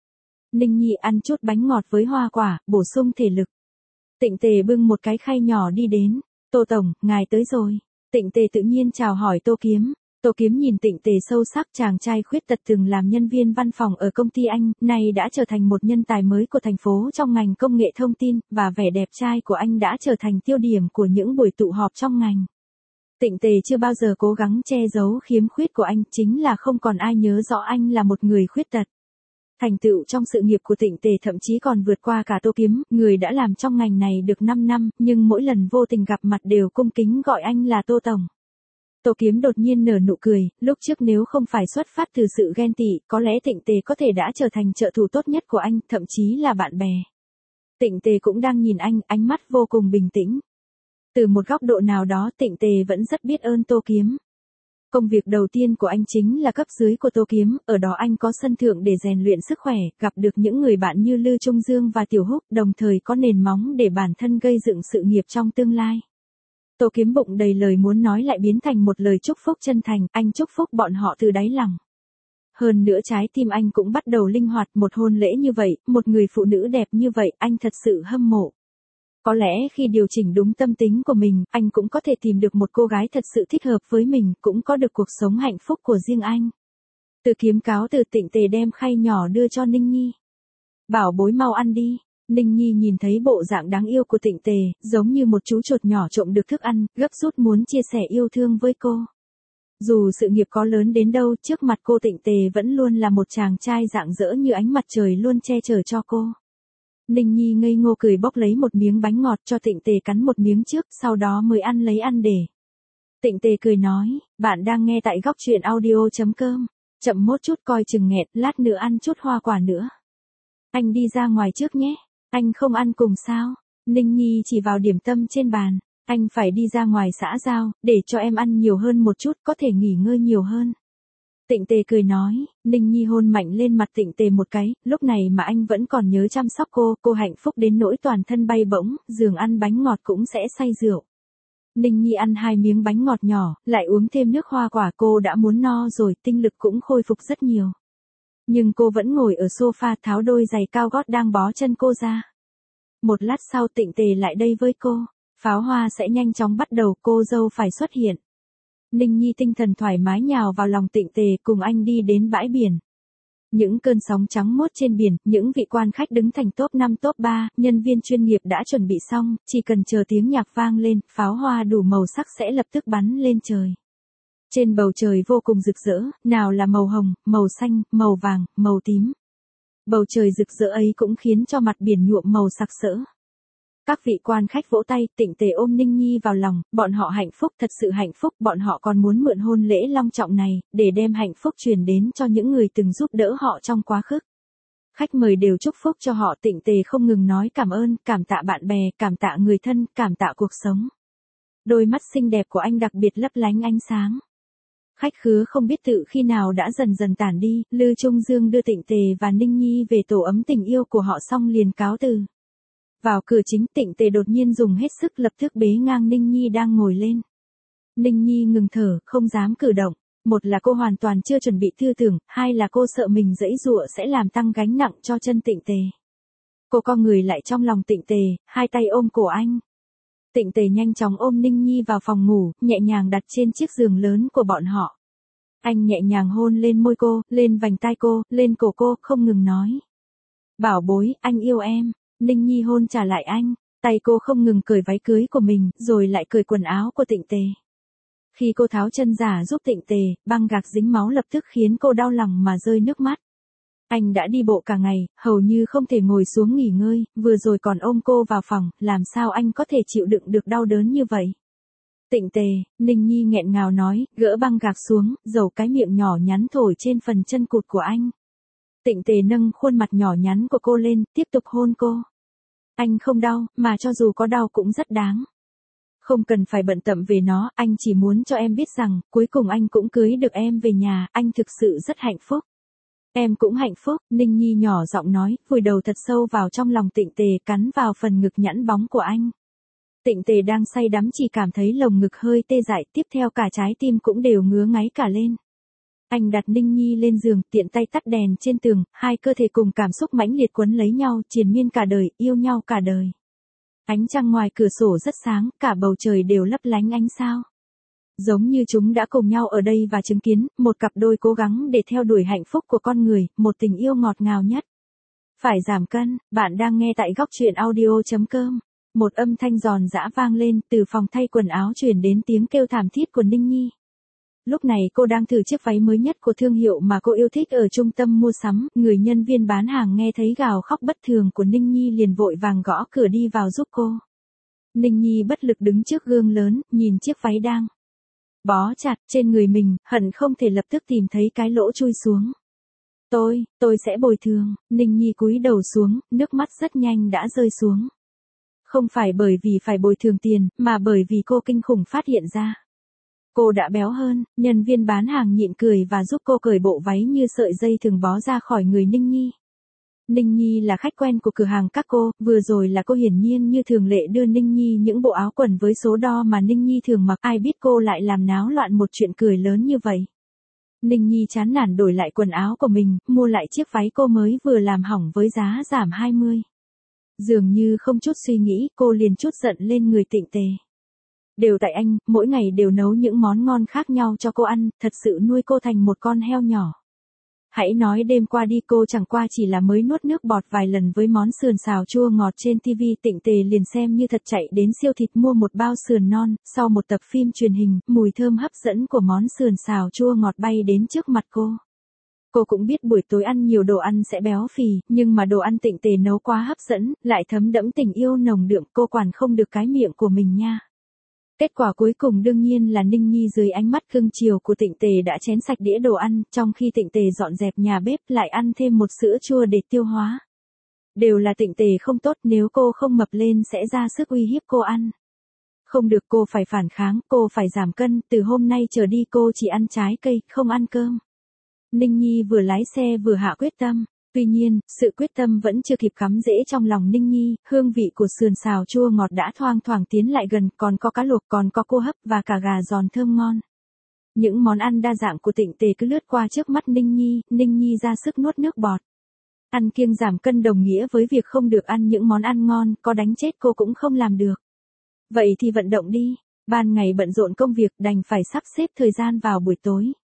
S1: Ninh Nhi ăn chút bánh ngọt với hoa quả, bổ sung thể lực. Tịnh Tề bưng một cái khay nhỏ đi đến. Tô Tổng, ngài tới rồi. Tịnh Tề tự nhiên chào hỏi Tô Kiếm. Tô Kiếm nhìn Tịnh Tề sâu sắc, chàng trai khuyết tật từng làm nhân viên văn phòng ở công ty anh, nay đã trở thành một nhân tài mới của thành phố trong ngành công nghệ thông tin, và vẻ đẹp trai của anh đã trở thành tiêu điểm của những buổi tụ họp trong ngành. Tịnh Tề chưa bao giờ cố gắng che giấu khiếm khuyết của anh, chính là không còn ai nhớ rõ anh là một người khuyết tật. Thành tựu trong sự nghiệp của Tịnh Tề thậm chí còn vượt qua cả Tô Kiếm, người đã làm trong ngành này được năm năm, nhưng mỗi lần vô tình gặp mặt đều cung kính gọi anh là Tô Tổng. Tô Kiếm đột nhiên nở nụ cười, lúc trước nếu không phải xuất phát từ sự ghen tị, có lẽ Tịnh Tề có thể đã trở thành trợ thủ tốt nhất của anh, thậm chí là bạn bè. Tịnh Tề cũng đang nhìn anh, ánh mắt vô cùng bình tĩnh. Từ một góc độ nào đó Tịnh Tề vẫn rất biết ơn Tô Kiếm. Công việc đầu tiên của anh chính là cấp dưới của Tô Kiếm, ở đó anh có sân thượng để rèn luyện sức khỏe, gặp được những người bạn như Lư Trung Dương và Tiểu Húc, đồng thời có nền móng để bản thân gây dựng sự nghiệp trong tương lai. Tô Kiếm bụng đầy lời muốn nói lại biến thành một lời chúc phúc chân thành, anh chúc phúc bọn họ từ đáy lòng. Hơn nữa trái tim anh cũng bắt đầu linh hoạt, một hôn lễ như vậy, một người phụ nữ đẹp như vậy, anh thật sự hâm mộ. Có lẽ khi điều chỉnh đúng tâm tính của mình, anh cũng có thể tìm được một cô gái thật sự thích hợp với mình, cũng có được cuộc sống hạnh phúc của riêng anh. Từ Kiếm cáo từ, Tịnh Tề đem khay nhỏ đưa cho Ninh Nhi. Bảo bối mau ăn đi. Ninh Nhi nhìn thấy bộ dạng đáng yêu của Tịnh Tề, giống như một chú chuột nhỏ trộm được thức ăn, gấp rút muốn chia sẻ yêu thương với cô. Dù sự nghiệp có lớn đến đâu, trước mặt cô Tịnh Tề vẫn luôn là một chàng trai rạng rỡ như ánh mặt trời luôn che chở cho cô. Ninh Nhi ngây ngô cười bóc lấy một miếng bánh ngọt cho Tịnh Tề cắn một miếng trước, sau đó mới ăn lấy ăn để. Tịnh Tề cười nói, bạn đang nghe tại góc truyện audio chấm com. Chậm một chút coi chừng nghẹt, lát nữa ăn chút hoa quả nữa. Anh đi ra ngoài trước nhé. Anh không ăn cùng sao? Ninh Nhi chỉ vào điểm tâm trên bàn. Anh phải đi ra ngoài xã giao, để cho em ăn nhiều hơn một chút, có thể nghỉ ngơi nhiều hơn. Tịnh Tề cười nói, Ninh Nhi hôn mạnh lên mặt Tịnh Tề một cái, lúc này mà anh vẫn còn nhớ chăm sóc cô, cô hạnh phúc đến nỗi toàn thân bay bổng, giường ăn bánh ngọt cũng sẽ say rượu. Ninh Nhi ăn hai miếng bánh ngọt nhỏ, lại uống thêm nước hoa quả, cô đã muốn no rồi, tinh lực cũng khôi phục rất nhiều. Nhưng cô vẫn ngồi ở sofa tháo đôi giày cao gót đang bó chân cô ra. Một lát sau Tịnh Tề lại đây với cô, pháo hoa sẽ nhanh chóng bắt đầu, cô dâu phải xuất hiện. Ninh Nhi tinh thần thoải mái nhào vào lòng Tịnh Tề, cùng anh đi đến bãi biển. Những cơn sóng trắng muốt trên biển, những vị quan khách đứng thành top năm top ba, nhân viên chuyên nghiệp đã chuẩn bị xong, chỉ cần chờ tiếng nhạc vang lên, pháo hoa đủ màu sắc sẽ lập tức bắn lên trời. Trên bầu trời vô cùng rực rỡ, nào là màu hồng, màu xanh, màu vàng, màu tím. Bầu trời rực rỡ ấy cũng khiến cho mặt biển nhuộm màu sặc sỡ. Các vị quan khách vỗ tay, Tịnh Tề ôm Ninh Nhi vào lòng, bọn họ hạnh phúc, thật sự hạnh phúc, bọn họ còn muốn mượn hôn lễ long trọng này, để đem hạnh phúc truyền đến cho những người từng giúp đỡ họ trong quá khứ. Khách mời đều chúc phúc cho họ, Tịnh Tề không ngừng nói cảm ơn, cảm tạ bạn bè, cảm tạ người thân, cảm tạ cuộc sống. Đôi mắt xinh đẹp của anh đặc biệt lấp lánh ánh sáng. Khách khứa không biết tự khi nào đã dần dần tản đi, Lư Trung Dương đưa Tịnh Tề và Ninh Nhi về tổ ấm tình yêu của họ xong liền cáo từ. Vào cửa chính, Tịnh Tề đột nhiên dùng hết sức lập tức bế ngang Ninh Nhi đang ngồi lên. Ninh Nhi ngừng thở, không dám cử động. Một là cô hoàn toàn chưa chuẩn bị tư tưởng, hai là cô sợ mình giãy giụa sẽ làm tăng gánh nặng cho chân Tịnh Tề. Cô co người lại trong lòng Tịnh Tề, hai tay ôm cổ anh. Tịnh Tề nhanh chóng ôm Ninh Nhi vào phòng ngủ, nhẹ nhàng đặt trên chiếc giường lớn của bọn họ. Anh nhẹ nhàng hôn lên môi cô, lên vành tai cô, lên cổ cô, không ngừng nói. Bảo bối, anh yêu em. Ninh Nhi hôn trả lại anh, tay cô không ngừng cởi váy cưới của mình, rồi lại cởi quần áo của Tịnh Tề. Khi cô tháo chân giả giúp Tịnh Tề, băng gạc dính máu lập tức khiến cô đau lòng mà rơi nước mắt. Anh đã đi bộ cả ngày, hầu như không thể ngồi xuống nghỉ ngơi, vừa rồi còn ôm cô vào phòng, làm sao anh có thể chịu đựng được đau đớn như vậy? Tịnh Tề, Ninh Nhi nghẹn ngào nói, gỡ băng gạc xuống, dầu cái miệng nhỏ nhắn thổi trên phần chân cụt của anh. Tịnh Tề nâng khuôn mặt nhỏ nhắn của cô lên, tiếp tục hôn cô. Anh không đau, mà cho dù có đau cũng rất đáng. Không cần phải bận tâm về nó, anh chỉ muốn cho em biết rằng, cuối cùng anh cũng cưới được em về nhà, anh thực sự rất hạnh phúc. Em cũng hạnh phúc, Ninh Nhi nhỏ giọng nói, vùi đầu thật sâu vào trong lòng Tịnh Tề, cắn vào phần ngực nhẵn bóng của anh. Tịnh Tề đang say đắm chỉ cảm thấy lồng ngực hơi tê dại, tiếp theo cả trái tim cũng đều ngứa ngáy cả lên. Anh đặt Ninh Nhi lên giường, tiện tay tắt đèn trên tường, hai cơ thể cùng cảm xúc mãnh liệt quấn lấy nhau, triền miên cả đời, yêu nhau cả đời. Ánh trăng ngoài cửa sổ rất sáng, cả bầu trời đều lấp lánh ánh sao. Giống như chúng đã cùng nhau ở đây và chứng kiến, một cặp đôi cố gắng để theo đuổi hạnh phúc của con người, một tình yêu ngọt ngào nhất. Phải giảm cân, bạn đang nghe tại góc truyện audio chấm com. Một âm thanh giòn giã vang lên, từ phòng thay quần áo truyền đến tiếng kêu thảm thiết của Ninh Nhi. Lúc này cô đang thử chiếc váy mới nhất của thương hiệu mà cô yêu thích ở trung tâm mua sắm, người nhân viên bán hàng nghe thấy gào khóc bất thường của Ninh Nhi liền vội vàng gõ cửa đi vào giúp cô. Ninh Nhi bất lực đứng trước gương lớn, nhìn chiếc váy đang bó chặt trên người mình, hận không thể lập tức tìm thấy cái lỗ chui xuống. Tôi, tôi sẽ bồi thường, Ninh Nhi cúi đầu xuống, nước mắt rất nhanh đã rơi xuống. Không phải bởi vì phải bồi thường tiền, mà bởi vì cô kinh khủng phát hiện ra. Cô đã béo hơn, nhân viên bán hàng nhịn cười và giúp cô cởi bộ váy như sợi dây thường bó ra khỏi người Ninh Nhi. Ninh Nhi là khách quen của cửa hàng các cô, vừa rồi là cô hiển nhiên như thường lệ đưa Ninh Nhi những bộ áo quần với số đo mà Ninh Nhi thường mặc, ai biết cô lại làm náo loạn một chuyện cười lớn như vậy. Ninh Nhi chán nản đổi lại quần áo của mình, mua lại chiếc váy cô mới vừa làm hỏng với giá giảm hai mươi. Dường như không chút suy nghĩ, cô liền chút giận lên người Tịnh Tề. Đều tại anh, mỗi ngày đều nấu những món ngon khác nhau cho cô ăn, thật sự nuôi cô thành một con heo nhỏ. Hãy nói đêm qua đi, cô chẳng qua chỉ là mới nuốt nước bọt vài lần với món sườn xào chua ngọt trên ti vi. Tịnh Tề liền xem như thật chạy đến siêu thịt mua một bao sườn non, sau một tập phim truyền hình, mùi thơm hấp dẫn của món sườn xào chua ngọt bay đến trước mặt cô. Cô cũng biết buổi tối ăn nhiều đồ ăn sẽ béo phì, nhưng mà đồ ăn Tịnh Tề nấu quá hấp dẫn, lại thấm đẫm tình yêu nồng đượm, cô quản không được cái miệng của mình nha. Kết quả cuối cùng đương nhiên là Ninh Nhi dưới ánh mắt cưng chiều của Tịnh Tề đã chén sạch đĩa đồ ăn, trong khi Tịnh Tề dọn dẹp nhà bếp lại ăn thêm một sữa chua để tiêu hóa. Đều là Tịnh Tề không tốt, nếu cô không mập lên sẽ ra sức uy hiếp cô ăn. Không được, cô phải phản kháng, cô phải giảm cân, từ hôm nay trở đi cô chỉ ăn trái cây, không ăn cơm. Ninh Nhi vừa lái xe vừa hạ quyết tâm. Tuy nhiên, sự quyết tâm vẫn chưa kịp cắm rễ trong lòng Ninh Nhi, hương vị của sườn xào chua ngọt đã thoang thoảng tiến lại gần, còn có cá luộc, còn có cua hấp và cả gà giòn thơm ngon. Những món ăn đa dạng của Tịnh Tề cứ lướt qua trước mắt Ninh Nhi, Ninh Nhi ra sức nuốt nước bọt. Ăn kiêng giảm cân đồng nghĩa với việc không được ăn những món ăn ngon, có đánh chết cô cũng không làm được. Vậy thì vận động đi, ban ngày bận rộn công việc đành phải sắp xếp thời gian vào buổi tối.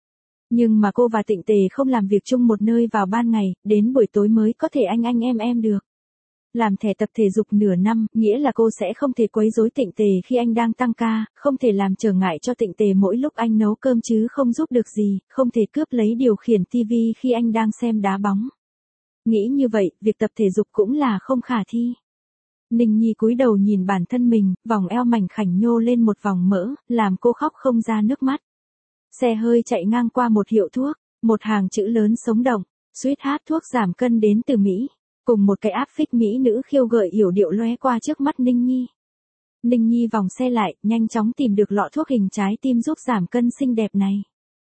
S1: Nhưng mà cô và Tịnh Tề không làm việc chung một nơi vào ban ngày, đến buổi tối mới có thể anh anh em em được. Làm thẻ tập thể dục nửa năm, nghĩa là cô sẽ không thể quấy rối Tịnh Tề khi anh đang tăng ca, không thể làm trở ngại cho Tịnh Tề mỗi lúc anh nấu cơm chứ không giúp được gì, không thể cướp lấy điều khiển tivi khi anh đang xem đá bóng. Nghĩ như vậy, việc tập thể dục cũng là không khả thi. Ninh Nhi cúi đầu nhìn bản thân mình, vòng eo mảnh khảnh nhô lên một vòng mỡ, làm cô khóc không ra nước mắt. Xe hơi chạy ngang qua một hiệu thuốc, một hàng chữ lớn sống động, Sweetheart thuốc giảm cân đến từ Mỹ, cùng một cái áp phích mỹ nữ khiêu gợi yểu điệu lóe qua trước mắt Ninh Nhi. Ninh Nhi vòng xe lại, nhanh chóng tìm được lọ thuốc hình trái tim giúp giảm cân xinh đẹp này.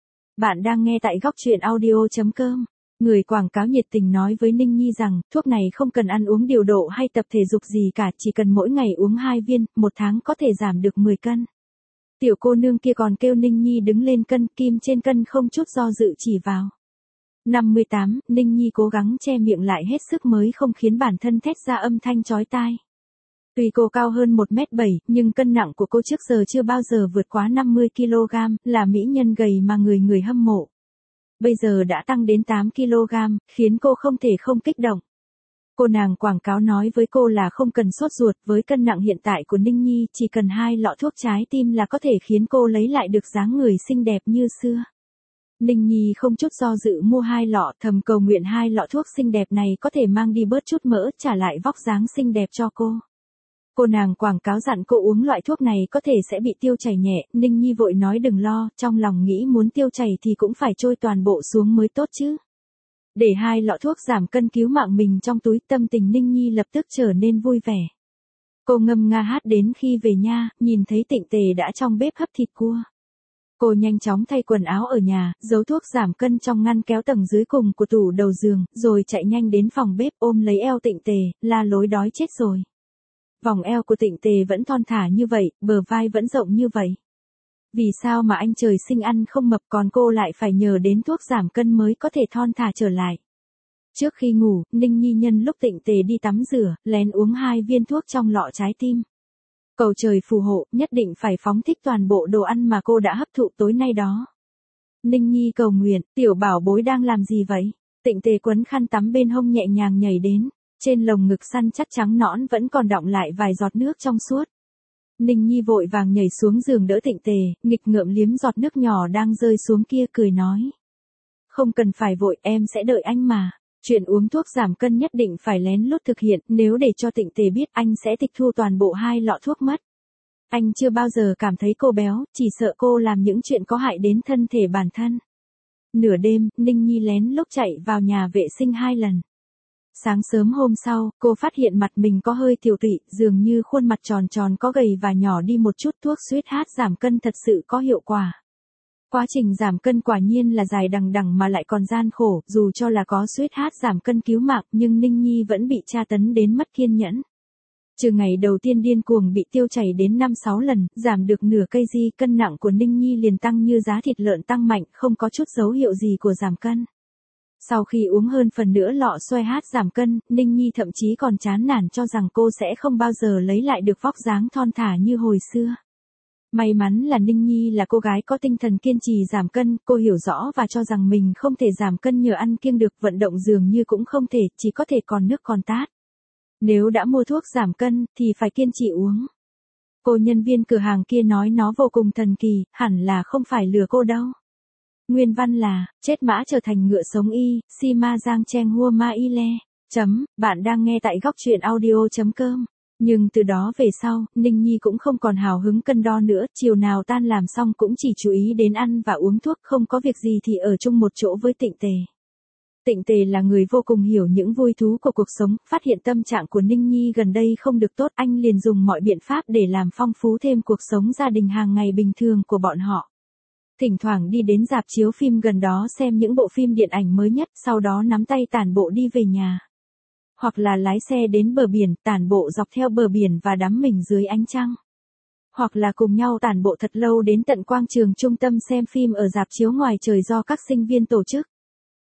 S1: Bạn đang nghe tại góc truyện audio chấm com. Người quảng cáo nhiệt tình nói với Ninh Nhi rằng, thuốc này không cần ăn uống điều độ hay tập thể dục gì cả, chỉ cần mỗi ngày uống hai viên, một tháng có thể giảm được mười cân. Tiểu cô nương kia còn kêu Ninh Nhi đứng lên cân, kim trên cân không chút do dự chỉ vào. năm mươi tám, Ninh Nhi cố gắng che miệng lại hết sức mới không khiến bản thân thét ra âm thanh chói tai. Tuy cô cao hơn một mét bảy, nhưng cân nặng của cô trước giờ chưa bao giờ vượt quá năm mươi ki lô gam, là mỹ nhân gầy mà người người hâm mộ. Bây giờ đã tăng đến tám ki lô gam, khiến cô không thể không kích động. Cô nàng quảng cáo nói với cô là không cần sốt ruột, với cân nặng hiện tại của Ninh Nhi, chỉ cần hai lọ thuốc trái tim là có thể khiến cô lấy lại được dáng người xinh đẹp như xưa. Ninh Nhi không chút do dự mua hai lọ, thầm cầu nguyện hai lọ thuốc xinh đẹp này có thể mang đi bớt chút mỡ, trả lại vóc dáng xinh đẹp cho cô. Cô nàng quảng cáo dặn cô uống loại thuốc này có thể sẽ bị tiêu chảy nhẹ, Ninh Nhi vội nói đừng lo, trong lòng nghĩ muốn tiêu chảy thì cũng phải trôi toàn bộ xuống mới tốt chứ. Để hai lọ thuốc giảm cân cứu mạng mình trong túi, tâm tình Ninh Nhi lập tức trở nên vui vẻ. Cô ngâm nga hát đến khi về nhà, nhìn thấy Tịnh Tề đã trong bếp hấp thịt cua. Cô nhanh chóng thay quần áo ở nhà, giấu thuốc giảm cân trong ngăn kéo tầng dưới cùng của tủ đầu giường, rồi chạy nhanh đến phòng bếp ôm lấy eo Tịnh Tề, la lối đói chết rồi. Vòng eo của Tịnh Tề vẫn thon thả như vậy, bờ vai vẫn rộng như vậy. Vì sao mà anh trời sinh ăn không mập còn cô lại phải nhờ đến thuốc giảm cân mới có thể thon thả trở lại. Trước khi ngủ, Ninh Nhi nhân lúc Tịnh Tề đi tắm rửa, lén uống hai viên thuốc trong lọ trái tim. Cầu trời phù hộ, nhất định phải phóng thích toàn bộ đồ ăn mà cô đã hấp thụ tối nay đó. Ninh Nhi cầu nguyện, tiểu bảo bối đang làm gì vậy? Tịnh Tề quấn khăn tắm bên hông nhẹ nhàng nhảy đến, trên lồng ngực săn chắc trắng nõn vẫn còn đọng lại vài giọt nước trong suốt. Ninh Nhi vội vàng nhảy xuống giường đỡ Tịnh Tề, nghịch ngợm liếm giọt nước nhỏ đang rơi xuống kia cười nói. Không cần phải vội, em sẽ đợi anh mà. Chuyện uống thuốc giảm cân nhất định phải lén lút thực hiện, nếu để cho Tịnh Tề biết anh sẽ tịch thu toàn bộ hai lọ thuốc mất. Anh chưa bao giờ cảm thấy cô béo, chỉ sợ cô làm những chuyện có hại đến thân thể bản thân. Nửa đêm, Ninh Nhi lén lút chạy vào nhà vệ sinh hai lần. Sáng sớm hôm sau, cô phát hiện mặt mình có hơi tiểu tụy, dường như khuôn mặt tròn tròn có gầy và nhỏ đi một chút. Thuốc Sweetheart giảm cân thật sự có hiệu quả. Quá trình giảm cân quả nhiên là dài đằng đằng mà lại còn gian khổ, dù cho là có Sweetheart giảm cân cứu mạng nhưng Ninh Nhi vẫn bị tra tấn đến mất kiên nhẫn. Trừ ngày đầu tiên điên cuồng bị tiêu chảy đến năm sáu lần, giảm được nửa cây di, cân nặng của Ninh Nhi liền tăng như giá thịt lợn tăng mạnh, không có chút dấu hiệu gì của giảm cân. Sau khi uống hơn phần nữa lọ Sweetheart giảm cân, Ninh Nhi thậm chí còn chán nản cho rằng cô sẽ không bao giờ lấy lại được vóc dáng thon thả như hồi xưa. May mắn là Ninh Nhi là cô gái có tinh thần kiên trì giảm cân, cô hiểu rõ và cho rằng mình không thể giảm cân nhờ ăn kiêng được, vận động dường như cũng không thể, chỉ có thể còn nước còn tát. Nếu đã mua thuốc giảm cân, thì phải kiên trì uống. Cô nhân viên cửa hàng kia nói nó vô cùng thần kỳ, hẳn là không phải lừa cô đâu. Nguyên văn là, chết mã trở thành ngựa sống y, si ma giang cheng hua ma y le. Chấm, bạn đang nghe tại góc truyện audio chấm com. Nhưng từ đó về sau, Ninh Nhi cũng không còn hào hứng cân đo nữa, chiều nào tan làm xong cũng chỉ chú ý đến ăn và uống thuốc, không có việc gì thì ở chung một chỗ với Tịnh Tề. Tịnh Tề là người vô cùng hiểu những vui thú của cuộc sống, phát hiện tâm trạng của Ninh Nhi gần đây không được tốt, anh liền dùng mọi biện pháp để làm phong phú thêm cuộc sống gia đình hàng ngày bình thường của bọn họ. Thỉnh thoảng đi đến rạp chiếu phim gần đó xem những bộ phim điện ảnh mới nhất, sau đó nắm tay tản bộ đi về nhà. Hoặc là lái xe đến bờ biển, tản bộ dọc theo bờ biển và đắm mình dưới ánh trăng. Hoặc là cùng nhau tản bộ thật lâu đến tận quảng trường trung tâm xem phim ở rạp chiếu ngoài trời do các sinh viên tổ chức.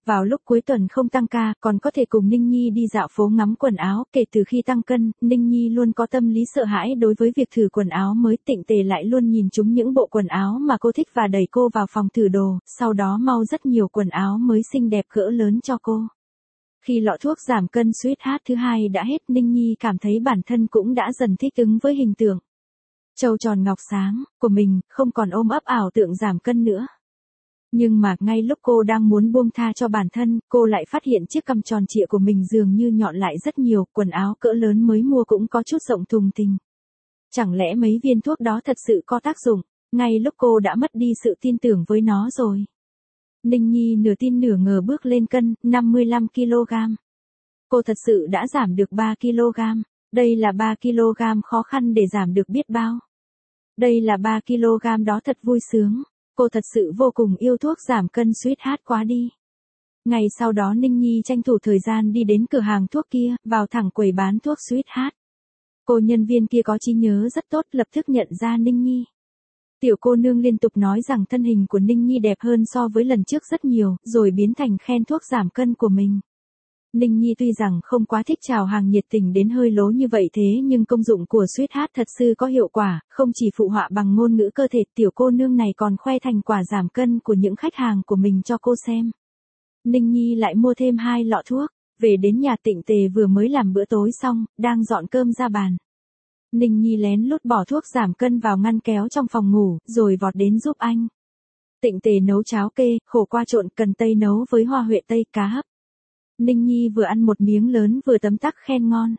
S1: Vào lúc cuối tuần không tăng ca, còn có thể cùng Ninh Nhi đi dạo phố ngắm quần áo, kể từ khi tăng cân, Ninh Nhi luôn có tâm lý sợ hãi đối với việc thử quần áo mới. Tịnh Tề lại luôn nhìn trúng những bộ quần áo mà cô thích và đẩy cô vào phòng thử đồ, sau đó mau rất nhiều quần áo mới xinh đẹp cỡ lớn cho cô. Khi lọ thuốc giảm cân Sweetheart thứ hai đã hết, Ninh Nhi cảm thấy bản thân cũng đã dần thích ứng với hình tượng trâu tròn ngọc sáng của mình, không còn ôm ấp ảo tượng giảm cân nữa. Nhưng mà ngay lúc cô đang muốn buông tha cho bản thân, cô lại phát hiện chiếc cằm tròn trịa của mình dường như nhọn lại rất nhiều, quần áo cỡ lớn mới mua cũng có chút rộng thùng thình. Chẳng lẽ mấy viên thuốc đó thật sự có tác dụng, ngay lúc cô đã mất đi sự tin tưởng với nó rồi. Ninh Nhi nửa tin nửa ngờ bước lên cân, năm mươi lăm ki lô gam. Cô thật sự đã giảm được ba ki lô gam. Đây là ba ki lô gam khó khăn để giảm được biết bao. Đây là ba ki lô gam đó thật vui sướng. Cô thật sự vô cùng yêu thuốc giảm cân Sweetheart quá đi. Ngày sau đó Ninh Nhi tranh thủ thời gian đi đến cửa hàng thuốc kia, vào thẳng quầy bán thuốc Sweetheart. Cô nhân viên kia có trí nhớ rất tốt, lập tức nhận ra Ninh Nhi. Tiểu cô nương liên tục nói rằng thân hình của Ninh Nhi đẹp hơn so với lần trước rất nhiều, rồi biến thành khen thuốc giảm cân của mình. Ninh Nhi tuy rằng không quá thích chào hàng nhiệt tình đến hơi lố như vậy thế nhưng công dụng của Sweetheart thật sự có hiệu quả, không chỉ phụ họa bằng ngôn ngữ cơ thể, tiểu cô nương này còn khoe thành quả giảm cân của những khách hàng của mình cho cô xem. Ninh Nhi lại mua thêm hai lọ thuốc, về đến nhà Tịnh Tề vừa mới làm bữa tối xong, đang dọn cơm ra bàn. Ninh Nhi lén lút bỏ thuốc giảm cân vào ngăn kéo trong phòng ngủ, rồi vọt đến giúp anh. Tịnh Tề nấu cháo kê, khổ qua trộn cần tây nấu với hoa huệ tây cá hấp. Ninh Nhi vừa ăn một miếng lớn vừa tấm tắc khen ngon.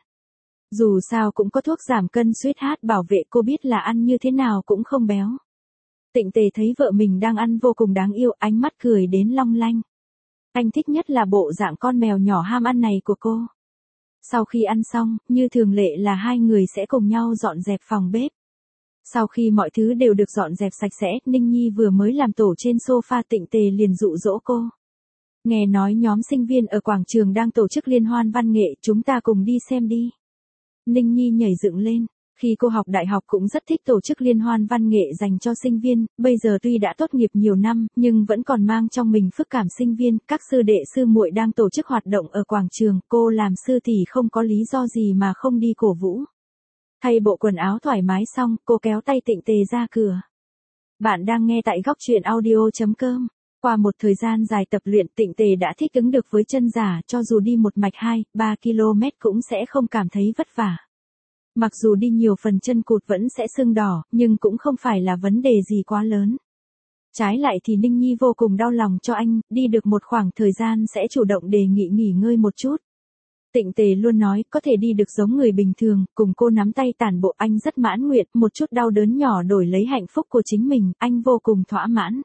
S1: Dù sao cũng có thuốc giảm cân Sweetheart bảo vệ cô biết là ăn như thế nào cũng không béo. Tịnh Tề thấy vợ mình đang ăn vô cùng đáng yêu, ánh mắt cười đến long lanh. Anh thích nhất là bộ dạng con mèo nhỏ ham ăn này của cô. Sau khi ăn xong, như thường lệ là hai người sẽ cùng nhau dọn dẹp phòng bếp. Sau khi mọi thứ đều được dọn dẹp sạch sẽ, Ninh Nhi vừa mới làm tổ trên sofa, Tịnh Tề liền dụ dỗ cô. Nghe nói nhóm sinh viên ở quảng trường đang tổ chức liên hoan văn nghệ, chúng ta cùng đi xem đi. Ninh Nhi nhảy dựng lên. Khi cô học đại học cũng rất thích tổ chức liên hoan văn nghệ dành cho sinh viên, bây giờ tuy đã tốt nghiệp nhiều năm, nhưng vẫn còn mang trong mình phức cảm sinh viên, các sư đệ sư muội đang tổ chức hoạt động ở quảng trường, cô làm sư tỷ không có lý do gì mà không đi cổ vũ. Thay bộ quần áo thoải mái xong, cô kéo tay Tịnh Tề ra cửa. Bạn đang nghe tại góc truyện audio chấm com. Qua một thời gian dài tập luyện, Tịnh Tề đã thích ứng được với chân giả, cho dù đi một mạch hai, ba ki lô mét cũng sẽ không cảm thấy vất vả. Mặc dù đi nhiều phần chân cụt vẫn sẽ sưng đỏ, nhưng cũng không phải là vấn đề gì quá lớn. Trái lại thì Ninh Nhi vô cùng đau lòng cho anh, đi được một khoảng thời gian sẽ chủ động đề nghị nghỉ ngơi một chút. Tịnh Tề luôn nói có thể đi được giống người bình thường, cùng cô nắm tay tản bộ, anh rất mãn nguyện, một chút đau đớn nhỏ đổi lấy hạnh phúc của chính mình, anh vô cùng thỏa mãn.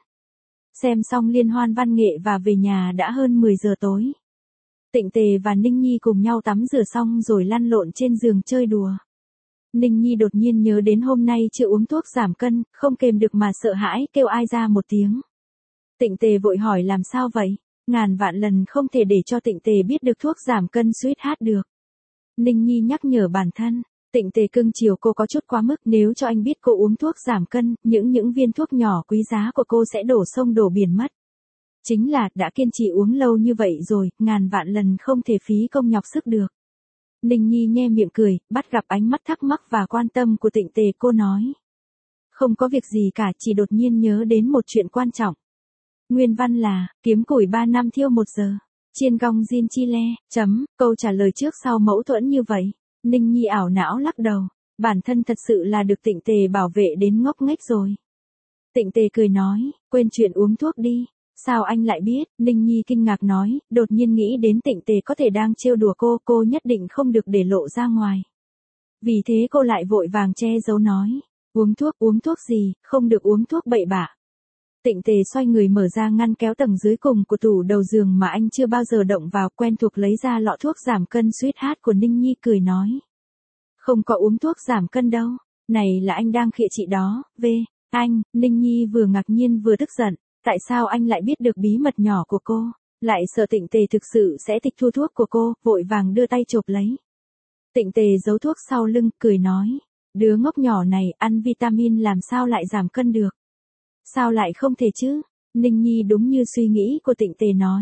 S1: Xem xong liên hoan văn nghệ và về nhà đã hơn mười giờ tối. Tịnh Tề và Ninh Nhi cùng nhau tắm rửa xong rồi lăn lộn trên giường chơi đùa. Ninh Nhi đột nhiên nhớ đến hôm nay chưa uống thuốc giảm cân, không kềm được mà sợ hãi, kêu ai ra một tiếng. Tịnh Tề vội hỏi làm sao vậy, ngàn vạn lần không thể để cho Tịnh Tề biết được thuốc giảm cân Sweetheart được. Ninh Nhi nhắc nhở bản thân, Tịnh Tề cưng chiều cô có chút quá mức, nếu cho anh biết cô uống thuốc giảm cân, những những viên thuốc nhỏ quý giá của cô sẽ đổ sông đổ biển mất. Chính là, đã kiên trì uống lâu như vậy rồi, ngàn vạn lần không thể phí công nhọc sức được. Ninh Nhi nhe miệng cười, bắt gặp ánh mắt thắc mắc và quan tâm của Tịnh Tề, cô nói. Không có việc gì cả, chỉ đột nhiên nhớ đến một chuyện quan trọng. Nguyên văn là, kiếm củi ba năm thiêu một giờ. Chiên gong Jin Chile, chấm, câu trả lời trước sau mẫu thuẫn như vậy. Ninh Nhi ảo não lắc đầu, bản thân thật sự là được Tịnh Tề bảo vệ đến ngốc nghếch rồi. Tịnh Tề cười nói, quên chuyện uống thuốc đi. Sao anh lại biết? Ninh Nhi kinh ngạc nói, đột nhiên nghĩ đến Tịnh Tề có thể đang trêu đùa cô, cô nhất định không được để lộ ra ngoài. Vì thế cô lại vội vàng che giấu nói, uống thuốc, uống thuốc gì, không được uống thuốc bậy bạ. Tịnh Tề xoay người mở ra ngăn kéo tầng dưới cùng của tủ đầu giường mà anh chưa bao giờ động vào, quen thuộc lấy ra lọ thuốc giảm cân Sweetheart của Ninh Nhi, cười nói. Không có uống thuốc giảm cân đâu, này là anh đang khịa chị đó, về, anh. Ninh Nhi vừa ngạc nhiên vừa tức giận, tại sao anh lại biết được bí mật nhỏ của cô, lại sợ Tịnh Tề thực sự sẽ tịch thu thuốc của cô, vội vàng đưa tay chộp lấy. Tịnh Tề giấu thuốc sau lưng, cười nói, đứa ngốc nhỏ này ăn vitamin làm sao lại giảm cân được. Sao lại không thể chứ? Ninh Nhi đúng như suy nghĩ của Tịnh Tề nói.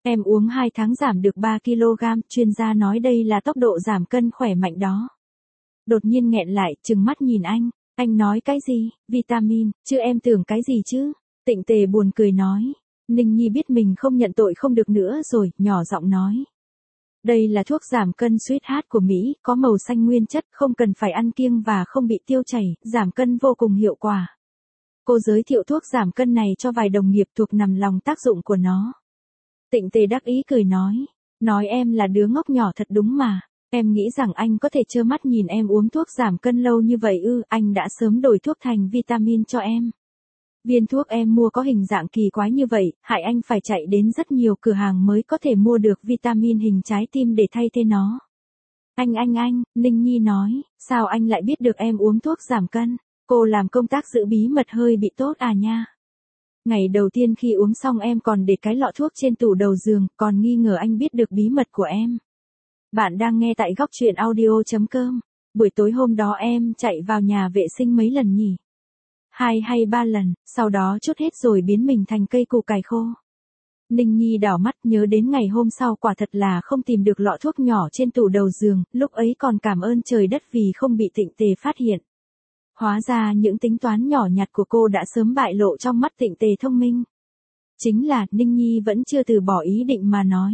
S1: Em uống hai tháng giảm được ba ki lô gam, chuyên gia nói đây là tốc độ giảm cân khỏe mạnh đó. Đột nhiên nghẹn lại, trừng mắt nhìn anh. Anh nói cái gì? Vitamin, chứ em tưởng cái gì chứ? Tịnh Tề buồn cười nói. Ninh Nhi biết mình không nhận tội không được nữa rồi, nhỏ giọng nói. Đây là thuốc giảm cân Sweetheart của Mỹ, có màu xanh nguyên chất, không cần phải ăn kiêng và không bị tiêu chảy, giảm cân vô cùng hiệu quả. Cô giới thiệu thuốc giảm cân này cho vài đồng nghiệp thuộc nằm lòng tác dụng của nó. Tịnh Tề đắc ý cười nói. Nói em là đứa ngốc nhỏ thật đúng mà. Em nghĩ rằng anh có thể trơ mắt nhìn em uống thuốc giảm cân lâu như vậy ư, anh đã sớm đổi thuốc thành vitamin cho em. Viên thuốc em mua có hình dạng kỳ quái như vậy, hại anh phải chạy đến rất nhiều cửa hàng mới có thể mua được vitamin hình trái tim để thay thế nó. Anh anh anh, Ninh Nhi nói, sao anh lại biết được em uống thuốc giảm cân? Cô làm công tác giữ bí mật hơi bị tốt à nha. Ngày đầu tiên khi uống xong em còn để cái lọ thuốc trên tủ đầu giường, còn nghi ngờ anh biết được bí mật của em. Bạn đang nghe tại góc truyện audio chấm com. Buổi tối hôm đó em chạy vào nhà vệ sinh mấy lần nhỉ? Hai hay ba lần, sau đó chút hết rồi biến mình thành cây củ cải khô. Ninh Nhi đảo mắt nhớ đến ngày hôm sau quả thật là không tìm được lọ thuốc nhỏ trên tủ đầu giường, lúc ấy còn cảm ơn trời đất vì không bị Tịnh Tề phát hiện. Hóa ra những tính toán nhỏ nhặt của cô đã sớm bại lộ trong mắt Tịnh Tề thông minh. Chính là Ninh Nhi vẫn chưa từ bỏ ý định mà nói.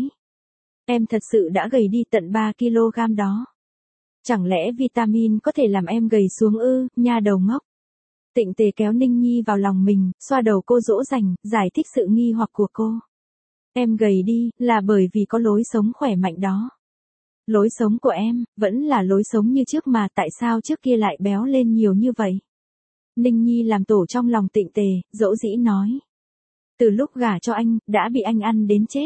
S1: Em thật sự đã gầy đi tận ba ki lô gam đó. Chẳng lẽ vitamin có thể làm em gầy xuống ư, nha đầu ngốc. Tịnh Tề kéo Ninh Nhi vào lòng mình, xoa đầu cô dỗ dành, giải thích sự nghi hoặc của cô. Em gầy đi, là bởi vì có lối sống khỏe mạnh đó. Lối sống của em, vẫn là lối sống như trước mà tại sao trước kia lại béo lên nhiều như vậy? Ninh Nhi làm tổ trong lòng Tịnh Tề, dỗ dĩ nói. Từ lúc gả cho anh, đã bị anh ăn đến chết.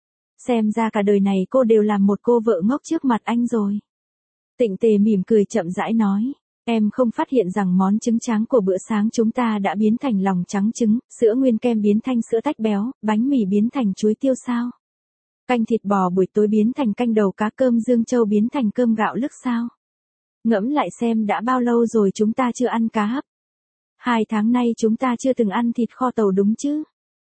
S1: Xem ra cả đời này cô đều làm một cô vợ ngốc trước mặt anh rồi. Tịnh Tề mỉm cười chậm rãi nói. Em không phát hiện rằng món trứng tráng của bữa sáng chúng ta đã biến thành lòng trắng trứng, sữa nguyên kem biến thành sữa tách béo, bánh mì biến thành chuối tiêu sao? Canh thịt bò buổi tối biến thành canh đầu cá, cơm dương châu biến thành cơm gạo lứt sao? Ngẫm lại xem đã bao lâu rồi chúng ta chưa ăn cá hấp. Hai tháng nay chúng ta chưa từng ăn thịt kho tàu đúng chứ?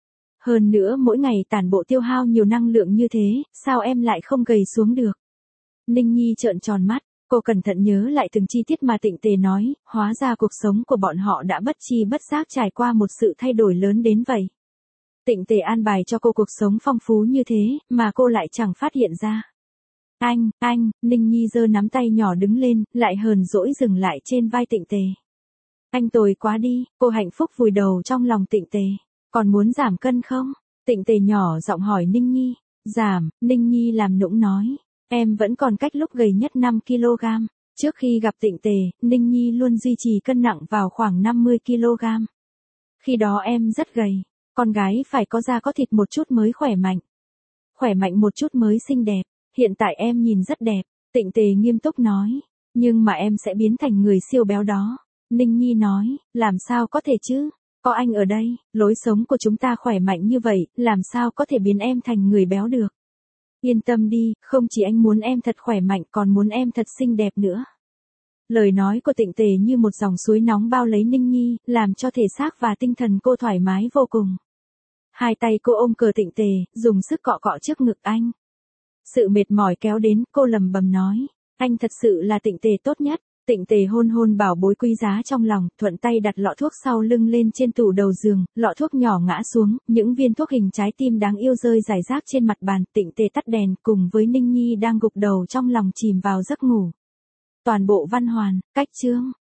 S1: Hơn nữa mỗi ngày tản bộ tiêu hao nhiều năng lượng như thế, sao em lại không gầy xuống được? Ninh Nhi trợn tròn mắt. Cô cẩn thận nhớ lại từng chi tiết mà Tịnh Tề nói, hóa ra cuộc sống của bọn họ đã bất chi bất giác trải qua một sự thay đổi lớn đến vậy. Tịnh Tề an bài cho cô cuộc sống phong phú như thế, mà cô lại chẳng phát hiện ra. Anh, anh, Ninh Nhi giơ nắm tay nhỏ đứng lên, lại hờn dỗi dừng lại trên vai Tịnh Tề. Anh tồi quá đi, cô hạnh phúc vùi đầu trong lòng Tịnh Tề. Còn muốn giảm cân không? Tịnh Tề nhỏ giọng hỏi Ninh Nhi. Giảm, Ninh Nhi làm nũng nói. Em vẫn còn cách lúc gầy nhất năm ki lô gam. Trước khi gặp Tịnh Tề, Ninh Nhi luôn duy trì cân nặng vào khoảng năm mươi ki lô gam. Khi đó em rất gầy. Con gái phải có da có thịt một chút mới khỏe mạnh. Khỏe mạnh một chút mới xinh đẹp. Hiện tại em nhìn rất đẹp. Tịnh Tề nghiêm túc nói. Nhưng mà em sẽ biến thành người siêu béo đó. Ninh Nhi nói, làm sao có thể chứ? Có anh ở đây, lối sống của chúng ta khỏe mạnh như vậy, làm sao có thể biến em thành người béo được? Yên tâm đi, không chỉ anh muốn em thật khỏe mạnh còn muốn em thật xinh đẹp nữa. Lời nói của Tịnh Tề như một dòng suối nóng bao lấy Ninh Nhi, làm cho thể xác và tinh thần cô thoải mái vô cùng. Hai tay cô ôm cờ Tịnh Tề, dùng sức cọ cọ trước ngực anh. Sự mệt mỏi kéo đến, cô lầm bầm nói, anh thật sự là Tịnh Tề tốt nhất. Tịnh Tề hôn hôn bảo bối quý giá trong lòng, thuận tay đặt lọ thuốc sau lưng lên trên tủ đầu giường, lọ thuốc nhỏ ngã xuống, những viên thuốc hình trái tim đáng yêu rơi rải rác trên mặt bàn. Tịnh Tề tắt đèn, cùng với Ninh Nhi đang gục đầu trong lòng chìm vào giấc ngủ. Toàn bộ văn hoàn, cách chương.